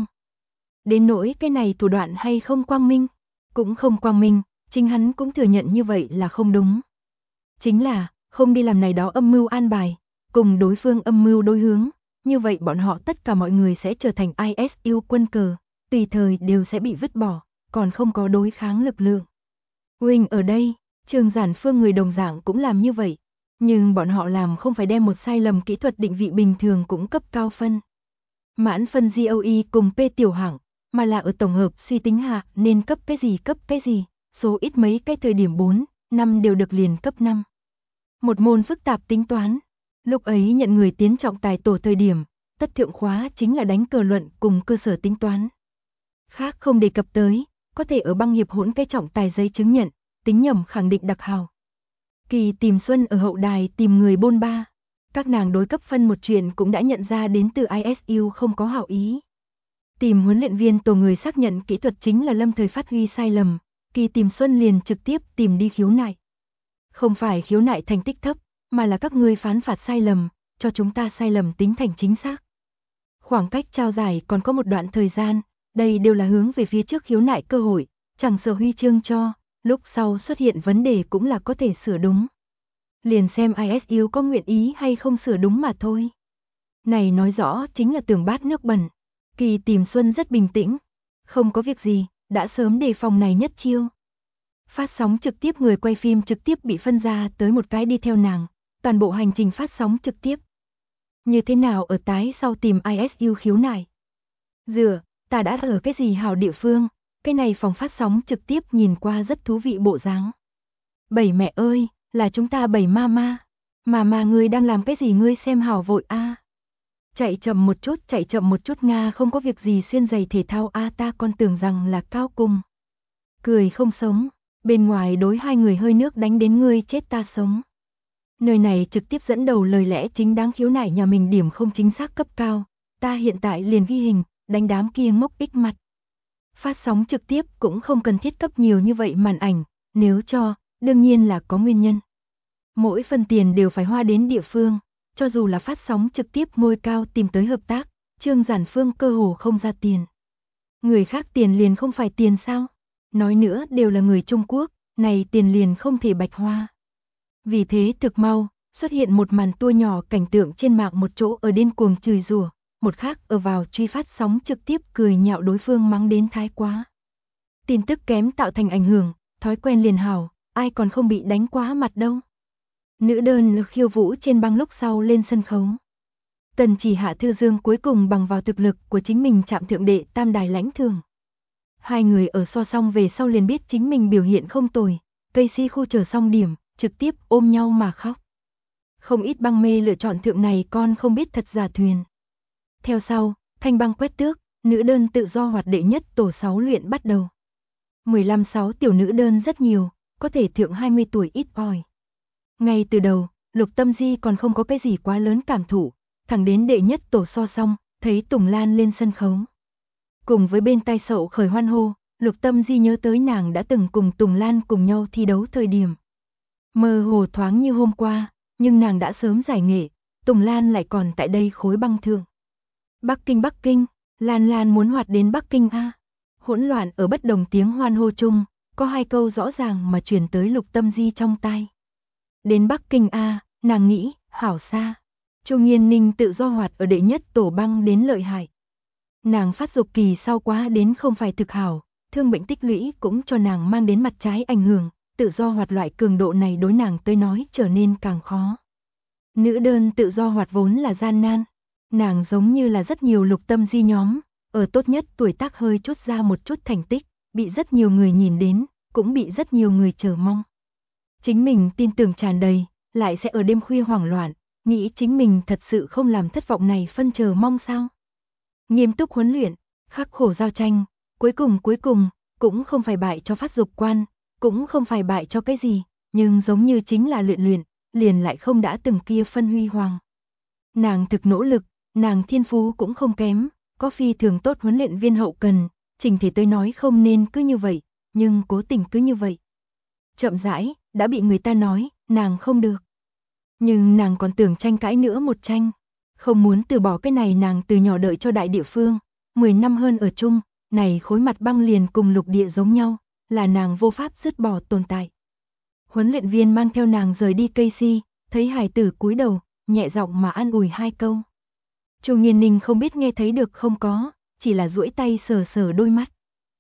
Đến nỗi cái này thủ đoạn hay không quang minh, cũng không quang minh, chính hắn cũng thừa nhận như vậy là không đúng. Chính là, không đi làm này đó âm mưu an bài, cùng đối phương âm mưu đối hướng, như vậy bọn họ tất cả mọi người sẽ trở thành ISU quân cờ, tùy thời đều sẽ bị vứt bỏ, còn không có đối kháng lực lượng. Huynh ở đây, Trương Giản Phương người đồng dạng cũng làm như vậy, nhưng bọn họ làm không phải đem một sai lầm kỹ thuật định vị bình thường cũng cấp cao phân. Mãn phân GOE cùng P tiểu hạng, mà là ở tổng hợp suy tính hạ nên cấp cái gì, số ít mấy cái thời điểm 4, 5 đều được liền cấp 5. Một môn phức tạp tính toán. Lúc ấy nhận người tiến trọng tài tổ thời điểm, tất thượng khóa chính là đánh cờ luận cùng cơ sở tính toán. Khác không đề cập tới, có thể ở băng hiệp hỗn cái trọng tài giấy chứng nhận, tính nhầm khẳng định đặc hào. Kỳ tìm Xuân ở hậu đài tìm người bôn ba. Các nàng đối cấp phân một chuyện cũng đã nhận ra đến từ ISU không có hảo ý. Tìm huấn luyện viên tổ người xác nhận kỹ thuật chính là lâm thời phát huy sai lầm, Kỳ tìm Xuân liền trực tiếp tìm đi khiếu nại. Không phải khiếu nại thành tích thấp, mà là các ngươi phán phạt sai lầm, cho chúng ta sai lầm tính thành chính xác. Khoảng cách trao giải còn có một đoạn thời gian, đây đều là hướng về phía trước khiếu nại cơ hội, chẳng sợ huy chương cho, lúc sau xuất hiện vấn đề cũng là có thể sửa đúng. Liền xem ISU có nguyện ý hay không sửa đúng mà thôi. Này nói rõ chính là tưởng bát nước bẩn. Kỳ tìm Xuân rất bình tĩnh, không có việc gì, đã sớm đề phòng này nhất chiêu. Phát sóng trực tiếp người quay phim trực tiếp bị phân ra tới một cái đi theo nàng, toàn bộ hành trình phát sóng trực tiếp. Như thế nào ở tái sau tìm ISU khiếu nại? Ta đã ở cái gì hảo địa phương, cái này phòng phát sóng trực tiếp nhìn qua rất thú vị bộ dáng. Bảy mẹ ơi, là chúng ta bảy mama. Mama ngươi đang làm cái gì ngươi xem hảo vội a. Chạy chậm một chút Nga không có việc gì xuyên giày thể thao a ta còn tưởng rằng là cao cung. Cười không sống, bên ngoài đối hai người hơi nước đánh đến ngươi chết ta sống. Nơi này trực tiếp dẫn đầu lời lẽ chính đáng khiếu nại nhà mình điểm không chính xác cấp cao, ta hiện tại liền ghi hình, đánh đám kia ngốc ích mặt. Phát sóng trực tiếp cũng không cần thiết cấp nhiều như vậy màn ảnh, nếu cho, đương nhiên là có nguyên nhân. Mỗi phần tiền đều phải hoa đến địa phương, cho dù là phát sóng trực tiếp ngôi cao tìm tới hợp tác, Trương Giản Phương cơ hồ không ra tiền. Người khác tiền liền không phải tiền sao? Nói nữa đều là người Trung Quốc, này tiền liền không thể bạch hoa. Vì thế thực mau, xuất hiện một màn tua nhỏ cảnh tượng trên mạng một chỗ ở điên cuồng chửi rủa, một khác ở vào truy phát sóng trực tiếp cười nhạo đối phương mắng đến thái quá. Tin tức kém tạo thành ảnh hưởng, thói quen liền hảo, ai còn không bị đánh quá mặt đâu. Nữ đơn khiêu vũ trên băng lúc sau lên sân khấu. Tần Chỉ Hạ Thư Dương cuối cùng bằng vào thực lực của chính mình chạm thượng đệ tam đài lãnh thường. Hai người ở so xong về sau liền biết chính mình biểu hiện không tồi, cây si khu chờ xong điểm, trực tiếp ôm nhau mà khóc. Không ít băng mê lựa chọn thượng này con không biết thật giả thuyền. Theo sau, thanh băng quét tước, nữ đơn tự do hoạt đệ nhất tổ 6 luyện bắt đầu. 15-6 tiểu nữ đơn rất nhiều, có thể thượng 20 tuổi ít ỏi. Ngay từ đầu, Lục Tâm Di còn không có cái gì quá lớn cảm thụ, thẳng đến đệ nhất tổ so xong, thấy Tùng Lan lên sân khấu. Cùng với bên tai sậu khởi hoan hô, Lục Tâm Di nhớ tới nàng đã từng cùng Tùng Lan cùng nhau thi đấu thời điểm. Mơ hồ thoáng như hôm qua, nhưng nàng đã sớm giải nghệ, Tùng Lan lại còn tại đây khối băng thượng. Bắc Kinh, Lan Lan muốn hoạt đến Bắc Kinh a. Hỗn loạn ở bất đồng tiếng hoan hô chung, có hai câu rõ ràng mà truyền tới Lục Tâm Di trong tai. Đến Bắc Kinh a, nàng nghĩ, hảo xa. Chu Nghiên Ninh tự do hoạt ở đệ nhất tổ băng đến lợi hại. Nàng phát dục kỳ sau quá đến không phải thực hảo, thương bệnh tích lũy cũng cho nàng mang đến mặt trái ảnh hưởng, tự do hoạt loại cường độ này đối nàng tới nói trở nên càng khó. Nữ đơn tự do hoạt vốn là gian nan, nàng giống như là rất nhiều Lục Tâm Di nhóm, ở tốt nhất tuổi tác hơi chút ra một chút thành tích, bị rất nhiều người nhìn đến, cũng bị rất nhiều người chờ mong. Chính mình tin tưởng tràn đầy, lại sẽ ở đêm khuya hoảng loạn, nghĩ chính mình thật sự không làm thất vọng này phân chờ mong sao. Nghiêm túc huấn luyện, khắc khổ giao tranh, cuối cùng, cũng không phải bại cho phát dục quan, cũng không phải bại cho cái gì, nhưng giống như chính là luyện, liền lại không đã từng kia phân huy hoàng. Nàng thực nỗ lực, nàng thiên phú cũng không kém, có phi thường tốt huấn luyện viên hậu cần, trình thể tới nói không nên cứ như vậy, nhưng cố tình cứ như vậy. Chậm rãi, đã bị người ta nói, nàng không được. Nhưng nàng còn tưởng tranh cãi nữa một tranh, không muốn từ bỏ cái này nàng từ nhỏ đợi cho đại địa phương, 10 năm hơn ở chung, này khối mặt băng liền cùng lục địa giống nhau, là nàng vô pháp dứt bỏ tồn tại. Huấn luyện viên mang theo nàng rời đi cây si, thấy hài tử cúi đầu, nhẹ giọng mà an ủi hai câu. Chu Nghiên Ninh không biết nghe thấy được không có, chỉ là duỗi tay sờ sờ đôi mắt.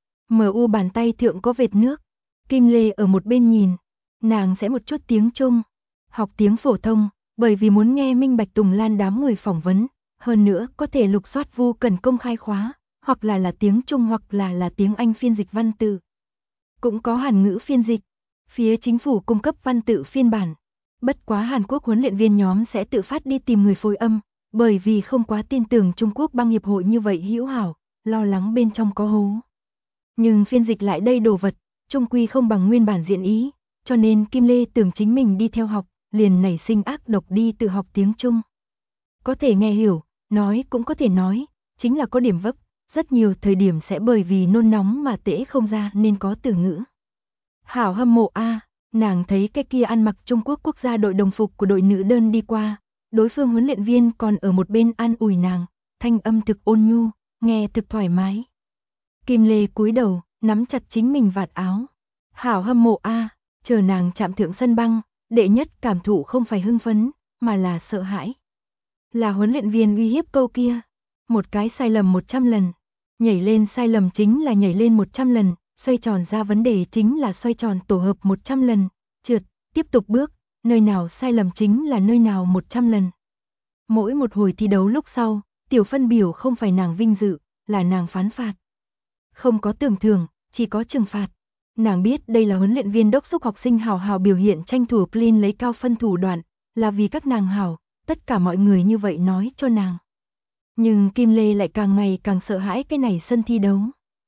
MU bàn tay thượng có vệt nước, Kim Lê ở một bên nhìn, nàng sẽ một chút tiếng Trung, học tiếng phổ thông, bởi vì muốn nghe minh bạch Tùng Lan đám người phỏng vấn, hơn nữa có thể lục soát Vu Cần công khai khóa, hoặc là tiếng Trung hoặc là tiếng Anh phiên dịch văn tự. Cũng có Hàn ngữ phiên dịch, phía chính phủ cung cấp văn tự phiên bản. Bất quá Hàn Quốc huấn luyện viên nhóm sẽ tự phát đi tìm người phối âm, bởi vì không quá tin tưởng Trung Quốc băng hiệp hội như vậy hữu hảo, lo lắng bên trong có hố. Nhưng phiên dịch lại đây đồ vật, trung quy không bằng nguyên bản diễn ý, cho nên Kim Lê tưởng chính mình đi theo học, liền nảy sinh ác độc đi tự học tiếng Trung. Có thể nghe hiểu, nói cũng có thể nói, chính là có điểm vấp, rất nhiều thời điểm sẽ bởi vì nôn nóng mà tễ không ra nên có từ ngữ. Hảo hâm mộ a, nàng thấy cái kia ăn mặc Trung Quốc quốc gia đội đồng phục của đội nữ đơn đi qua, đối phương huấn luyện viên còn ở một bên an ủi nàng, thanh âm thực ôn nhu, nghe thực thoải mái. Kim Lê cúi đầu, nắm chặt chính mình vạt áo. Hảo hâm mộ a, chờ nàng chạm thượng sân băng, đệ nhất cảm thụ không phải hưng phấn, mà là sợ hãi. Là huấn luyện viên uy hiếp câu kia, một cái sai lầm 100 lần, nhảy lên sai lầm chính là nhảy lên 100 lần, xoay tròn ra vấn đề chính là xoay tròn tổ hợp 100 lần, trượt, tiếp tục bước, nơi nào sai lầm chính là nơi nào 100 lần. Mỗi một hồi thi đấu lúc sau, tiểu phân biểu không phải nàng vinh dự, là nàng phán phạt. Không có tưởng thưởng, chỉ có trừng phạt. Nàng biết đây là huấn luyện viên đốc thúc học sinh hào hào biểu hiện tranh thủ clean lấy cao phân thủ đoạn, là vì các nàng hảo, tất cả mọi người như vậy nói cho nàng. Nhưng Kim Lê lại càng ngày càng sợ hãi cái này sân thi đấu.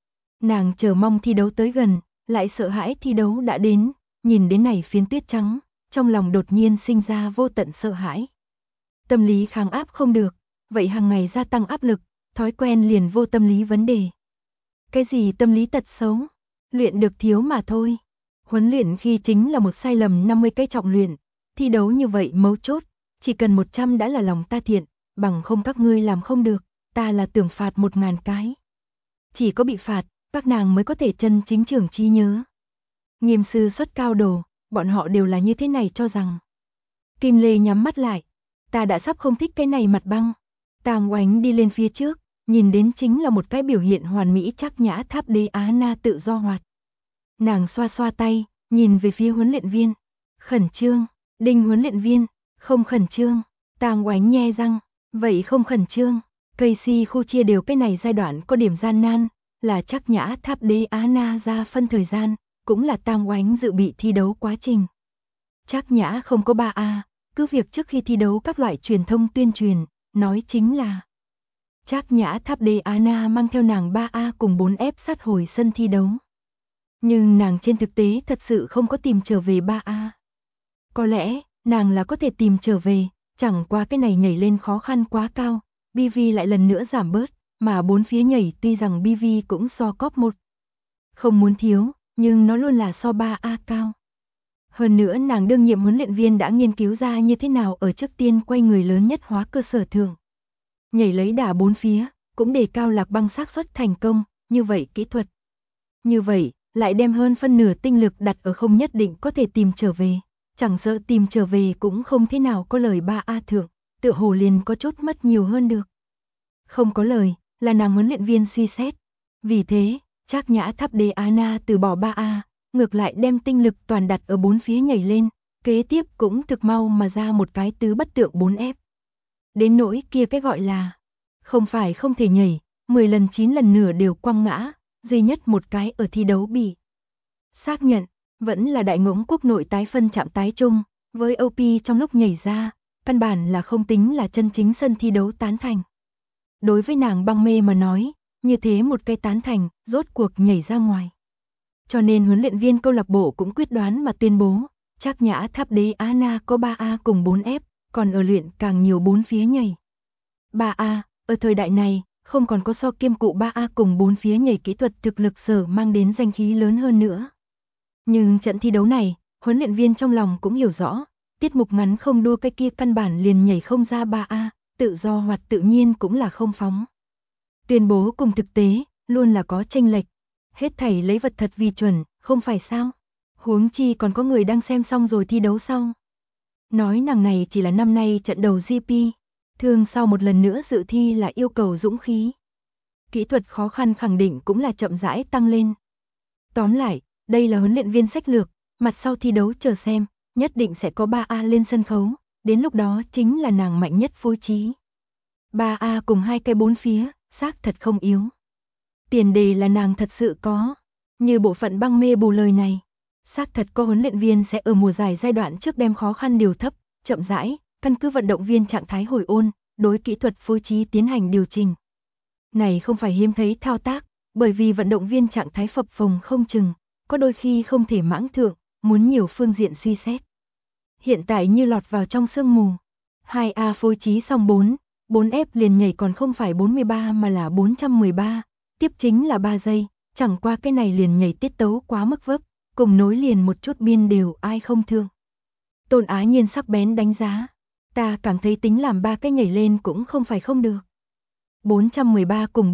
Nàng chờ mong thi đấu tới gần, lại sợ hãi thi đấu đã đến, nhìn đến này phiến tuyết trắng, trong lòng đột nhiên sinh ra vô tận sợ hãi. Tâm lý kháng áp không được, vậy hàng ngày gia tăng áp lực, thói quen liền vô tâm lý vấn đề. Cái gì tâm lý tật xấu? Luyện được thiếu mà thôi. Huấn luyện khi chính là một sai lầm 50 cái trọng luyện, thi đấu như vậy mấu chốt, chỉ cần 100 đã là lòng ta thiện, bằng không các ngươi làm không được, ta là tưởng phạt 1000 cái. Chỉ có bị phạt, các nàng mới có thể chân chính trưởng trí nhớ. Nghiêm sư xuất cao đồ, bọn họ đều là như thế này cho rằng. Kim Lê nhắm mắt lại, ta đã sắp không thích cái này mặt băng. Tang Oánh đi lên phía trước, nhìn đến chính là một cái biểu hiện hoàn mỹ Trác Nhã Tháp Đế Á Na tự do hoạt. Nàng xoa xoa tay, nhìn về phía huấn luyện viên. Khẩn trương, Đinh huấn luyện viên, không khẩn trương. Tang Oánh nhe răng, vậy không khẩn trương. Casey khu chia đều cái này giai đoạn có điểm gian nan, là Trác Nhã Tháp Đế Á Na ra phân thời gian, cũng là Tang Oánh dự bị thi đấu quá trình. Trác Nhã không có 3A, cứ việc trước khi thi đấu các loại truyền thông tuyên truyền, nói chính là Trác Nhã Tháp Đế Á Na mang theo nàng 3A cùng 4F sát hồi sân thi đấu. Nhưng nàng trên thực tế thật sự không có tìm trở về 3A. Có lẽ, nàng là có thể tìm trở về, chẳng qua cái này nhảy lên khó khăn quá cao, BV lại lần nữa giảm bớt, mà bốn phía nhảy tuy rằng BV cũng so cóp 1. Không muốn thiếu, nhưng nó luôn là so 3A cao. Hơn nữa nàng đương nhiệm huấn luyện viên đã nghiên cứu ra như thế nào ở trước tiên quay người lớn nhất hóa cơ sở thượng. Nhảy lấy đà bốn phía, cũng đề cao lạc băng xác suất thành công, như vậy kỹ thuật. Như vậy, lại đem hơn phân nửa tinh lực đặt ở không nhất định có thể tìm trở về. Chẳng sợ tìm trở về cũng không thế nào có lời 3A thượng, tựa hồ liền có chút mất nhiều hơn được. Không có lời, là nàng huấn luyện viên suy xét. Vì thế, Trác Nhã Tháp Đế Á Na từ bỏ 3A, ngược lại đem tinh lực toàn đặt ở bốn phía nhảy lên, kế tiếp cũng thực mau mà ra một cái tứ bất tượng 4F. Đến nỗi kia cái gọi là, không phải không thể nhảy, 10 lần 9 lần nửa đều quăng ngã, duy nhất một cái ở thi đấu bị xác nhận, vẫn là đại ngỗng quốc nội tái phân chạm tái chung, với OP trong lúc nhảy ra, căn bản là không tính là chân chính sân thi đấu tán thành. Đối với nàng băng mê mà nói, như thế một cái tán thành, rốt cuộc nhảy ra ngoài. Cho nên huấn luyện viên câu lạc bộ cũng quyết đoán mà tuyên bố, Trác Nhã Tháp Đế Á Na có 3A cùng 4F, còn ở luyện càng nhiều bốn phía nhảy. 3A, ở thời đại này, không còn có so kiêm cụ 3A cùng bốn phía nhảy kỹ thuật thực lực sở mang đến danh khí lớn hơn nữa. Nhưng trận thi đấu này, huấn luyện viên trong lòng cũng hiểu rõ, tiết mục ngắn không đua cái kia căn bản liền nhảy không ra 3A, tự do hoặc tự nhiên cũng là không phóng. Tuyên bố cùng thực tế, luôn là có chênh lệch. Hết thảy lấy vật thật vì chuẩn, không phải sao? Huống chi còn có người đang xem xong rồi thi đấu sau. Nói nàng này chỉ là năm nay trận đầu GP, thường sau một lần nữa dự thi là yêu cầu dũng khí. Kỹ thuật khó khăn khẳng định cũng là chậm rãi tăng lên. Tóm lại, đây là huấn luyện viên sách lược, mặt sau thi đấu chờ xem, nhất định sẽ có 3A lên sân khấu, đến lúc đó chính là nàng mạnh nhất phối trí. 3A cùng hai cái bốn phía, xác thật không yếu. Tiền đề là nàng thật sự có. Như bộ phận băng mê bù lời này. Xác thật có huấn luyện viên sẽ ở mùa giải giai đoạn trước đem khó khăn điều thấp, chậm rãi, căn cứ vận động viên trạng thái hồi ôn, đối kỹ thuật phối trí tiến hành điều chỉnh. Này không phải hiếm thấy thao tác, bởi vì vận động viên trạng thái phập phồng không chừng, có đôi khi không thể mãng thượng, muốn nhiều phương diện suy xét. Hiện tại như lọt vào trong sương mù. 2A phối trí xong 4F liền nhảy còn không phải 43 mà là 413, tiếp chính là 3 giây, chẳng qua cái này liền nhảy tiết tấu quá mức vấp, cùng nối liền một chút biên đều ai không thương. Tôn Á Nhiên sắc bén đánh giá, ta cảm thấy tính làm 3 cái nhảy lên cũng không phải không được. 413 cùng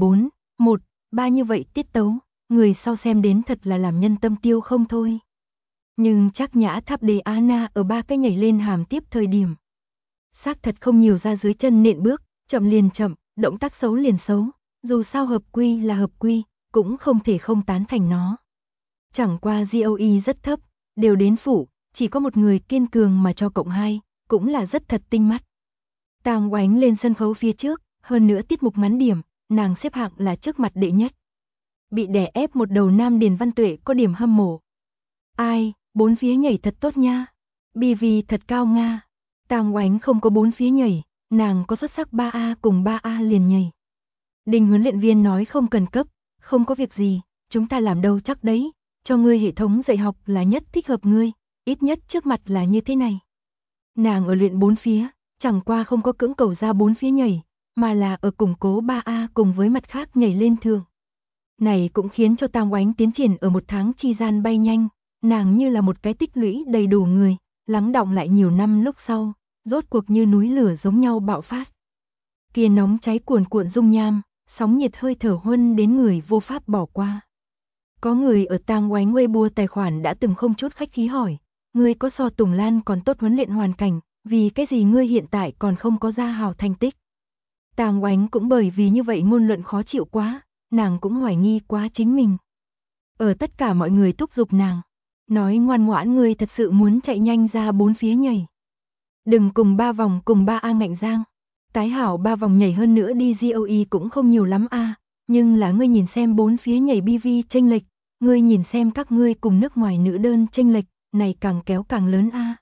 413 như vậy tiết tấu, người sau xem đến thật là làm nhân tâm tiêu không thôi. Nhưng chắc nhã tháp đề Anna ở 3 cái nhảy lên hàm tiếp thời điểm. Xác thật không nhiều ra dưới chân nện bước, chậm liền chậm, động tác xấu liền xấu, dù sao hợp quy là hợp quy, cũng không thể không tán thành nó. Chẳng qua GOE rất thấp, đều đến phủ, chỉ có một người kiên cường mà cho cộng 2, cũng là rất thật tinh mắt. Tang Oánh lên sân khấu phía trước, hơn nữa tiết mục ngắn điểm, nàng xếp hạng là trước mặt đệ nhất. Bị đè ép một đầu nam Điền Văn Tuệ có điểm hâm mộ. Ai, bốn phía nhảy thật tốt nha. BV thật cao nga. Tang Oánh không có bốn phía nhảy, nàng có xuất sắc 3A cùng 3A liền nhảy. Đinh huấn luyện viên nói không cần cấp, không có việc gì, chúng ta làm đâu chắc đấy, cho ngươi hệ thống dạy học là nhất thích hợp ngươi, ít nhất trước mặt là như thế này. Nàng ở luyện bốn phía, chẳng qua không có cưỡng cầu ra bốn phía nhảy, mà là ở củng cố 3A cùng với mặt khác nhảy lên thường. Này cũng khiến cho Tang Oánh tiến triển ở một tháng chi gian bay nhanh, nàng như là một cái tích lũy đầy đủ người, lắng đọng lại nhiều năm lúc sau, rốt cuộc như núi lửa giống nhau bạo phát. Kia nóng cháy cuồn cuộn dung nham, sóng nhiệt hơi thở huân đến người vô pháp bỏ qua. Có người ở Tang Oánh Weibo tài khoản đã từng không chút khách khí hỏi, ngươi có so Tùng Lan còn tốt huấn luyện hoàn cảnh, vì cái gì ngươi hiện tại còn không có ra hào thành tích. Tang Oánh cũng bởi vì như vậy ngôn luận khó chịu quá, nàng cũng hoài nghi quá chính mình. Ở tất cả mọi người thúc giục nàng, nói ngoan ngoãn ngươi thật sự muốn chạy nhanh ra bốn phía nhảy. Đừng cùng 3 vòng cùng 3A ngạnh giang. Tái hảo 3 vòng nhảy hơn nữa đi GOE cũng không nhiều lắm a, nhưng là ngươi nhìn xem bốn phía nhảy BV chênh lệch, ngươi nhìn xem các ngươi cùng nước ngoài nữ đơn chênh lệch, này càng kéo càng lớn a.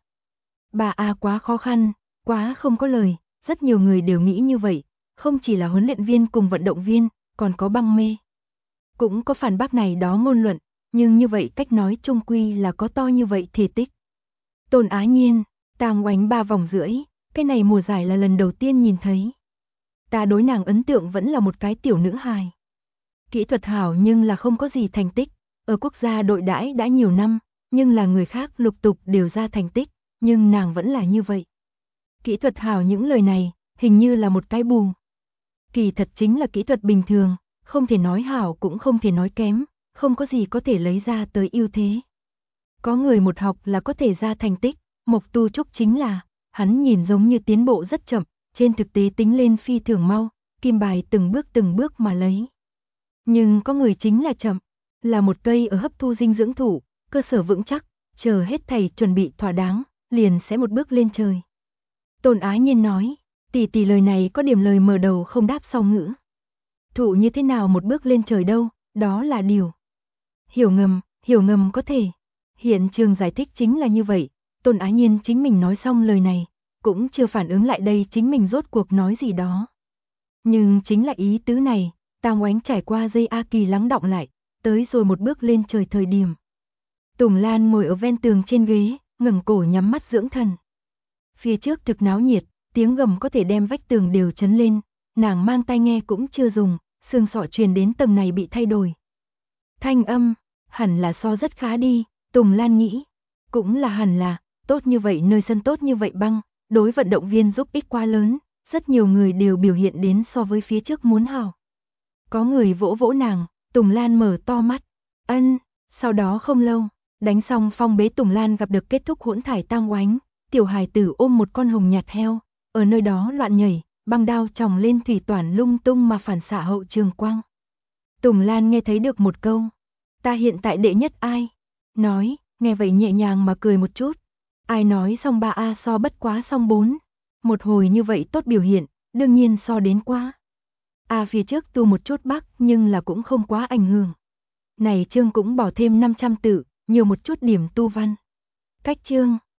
3A quá khó khăn, quá không có lời, rất nhiều người đều nghĩ như vậy, không chỉ là huấn luyện viên cùng vận động viên, còn có băng mê. Cũng có phản bác này đó ngôn luận, nhưng như vậy cách nói chung quy là có to như vậy thể tích. Tôn Á Nhiên, Tang Oánh 3 vòng rưỡi, cái này mùa giải là lần đầu tiên nhìn thấy. Ta đối nàng ấn tượng vẫn là một cái tiểu nữ hài. Kỹ thuật hảo nhưng là không có gì thành tích, ở quốc gia đội đãi đã nhiều năm, nhưng là người khác lục tục đều ra thành tích, nhưng nàng vẫn là như vậy. Kỹ thuật hảo những lời này, hình như là một cái bù. Kỳ thật chính là kỹ thuật bình thường, không thể nói hảo cũng không thể nói kém, không có gì có thể lấy ra tới ưu thế. Có người một học là có thể ra thành tích, Mộc Tu Trúc chính là, hắn nhìn giống như tiến bộ rất chậm, trên thực tế tính lên phi thường mau, kim bài từng bước mà lấy. Nhưng có người chính là chậm, là một cây ở hấp thu dinh dưỡng thủ, cơ sở vững chắc, chờ hết thầy chuẩn bị thỏa đáng, liền sẽ một bước lên trời. Tôn Á Nhiên nói, tỷ lời này có điểm lời mở đầu không đáp sau ngữ. Thủ như thế nào một bước lên trời đâu, đó là điều. Hiểu ngầm có thể. Hiện trường giải thích chính là như vậy, Tôn Á Nhiên chính mình nói xong lời này, cũng chưa phản ứng lại đây chính mình rốt cuộc nói gì đó. Nhưng chính là ý tứ này, Tang Oánh trải qua dây A Kỳ lắng đọng lại, tới rồi một bước lên trời thời điểm. Tùng Lan ngồi ở ven tường trên ghế, ngẩng cổ nhắm mắt dưỡng thần. Phía trước thực náo nhiệt, tiếng gầm có thể đem vách tường đều chấn lên, nàng mang tai nghe cũng chưa dùng, xương sọ truyền đến tầng này bị thay đổi. Thanh âm, hẳn là so rất khá đi, Tùng Lan nghĩ. Cũng là hẳn là, tốt như vậy nơi sân tốt như vậy băng, đối vận động viên giúp ích quá lớn, rất nhiều người đều biểu hiện đến so với phía trước muốn hảo. Có người vỗ vỗ nàng, Tùng Lan mở to mắt, sau đó không lâu, đánh xong phong bế Tùng Lan gặp được kết thúc hỗn thải Tang Oánh, tiểu hài tử ôm một con hồng nhạt heo, ở nơi đó loạn nhảy, băng đao chòng lên thủy toản lung tung mà phản xạ hậu trường quang. Tùng Lan nghe thấy được một câu, ta hiện tại đệ nhất ai? Nói, nghe vậy nhẹ nhàng mà cười một chút. Ai nói xong 3A so bất quá xong 4. Một hồi như vậy tốt biểu hiện, đương nhiên so đến quá. A phía trước tu một chút bắc nhưng là cũng không quá ảnh hưởng. Này chương cũng bỏ thêm 500 tự, nhiều một chút điểm tu văn. Cách chương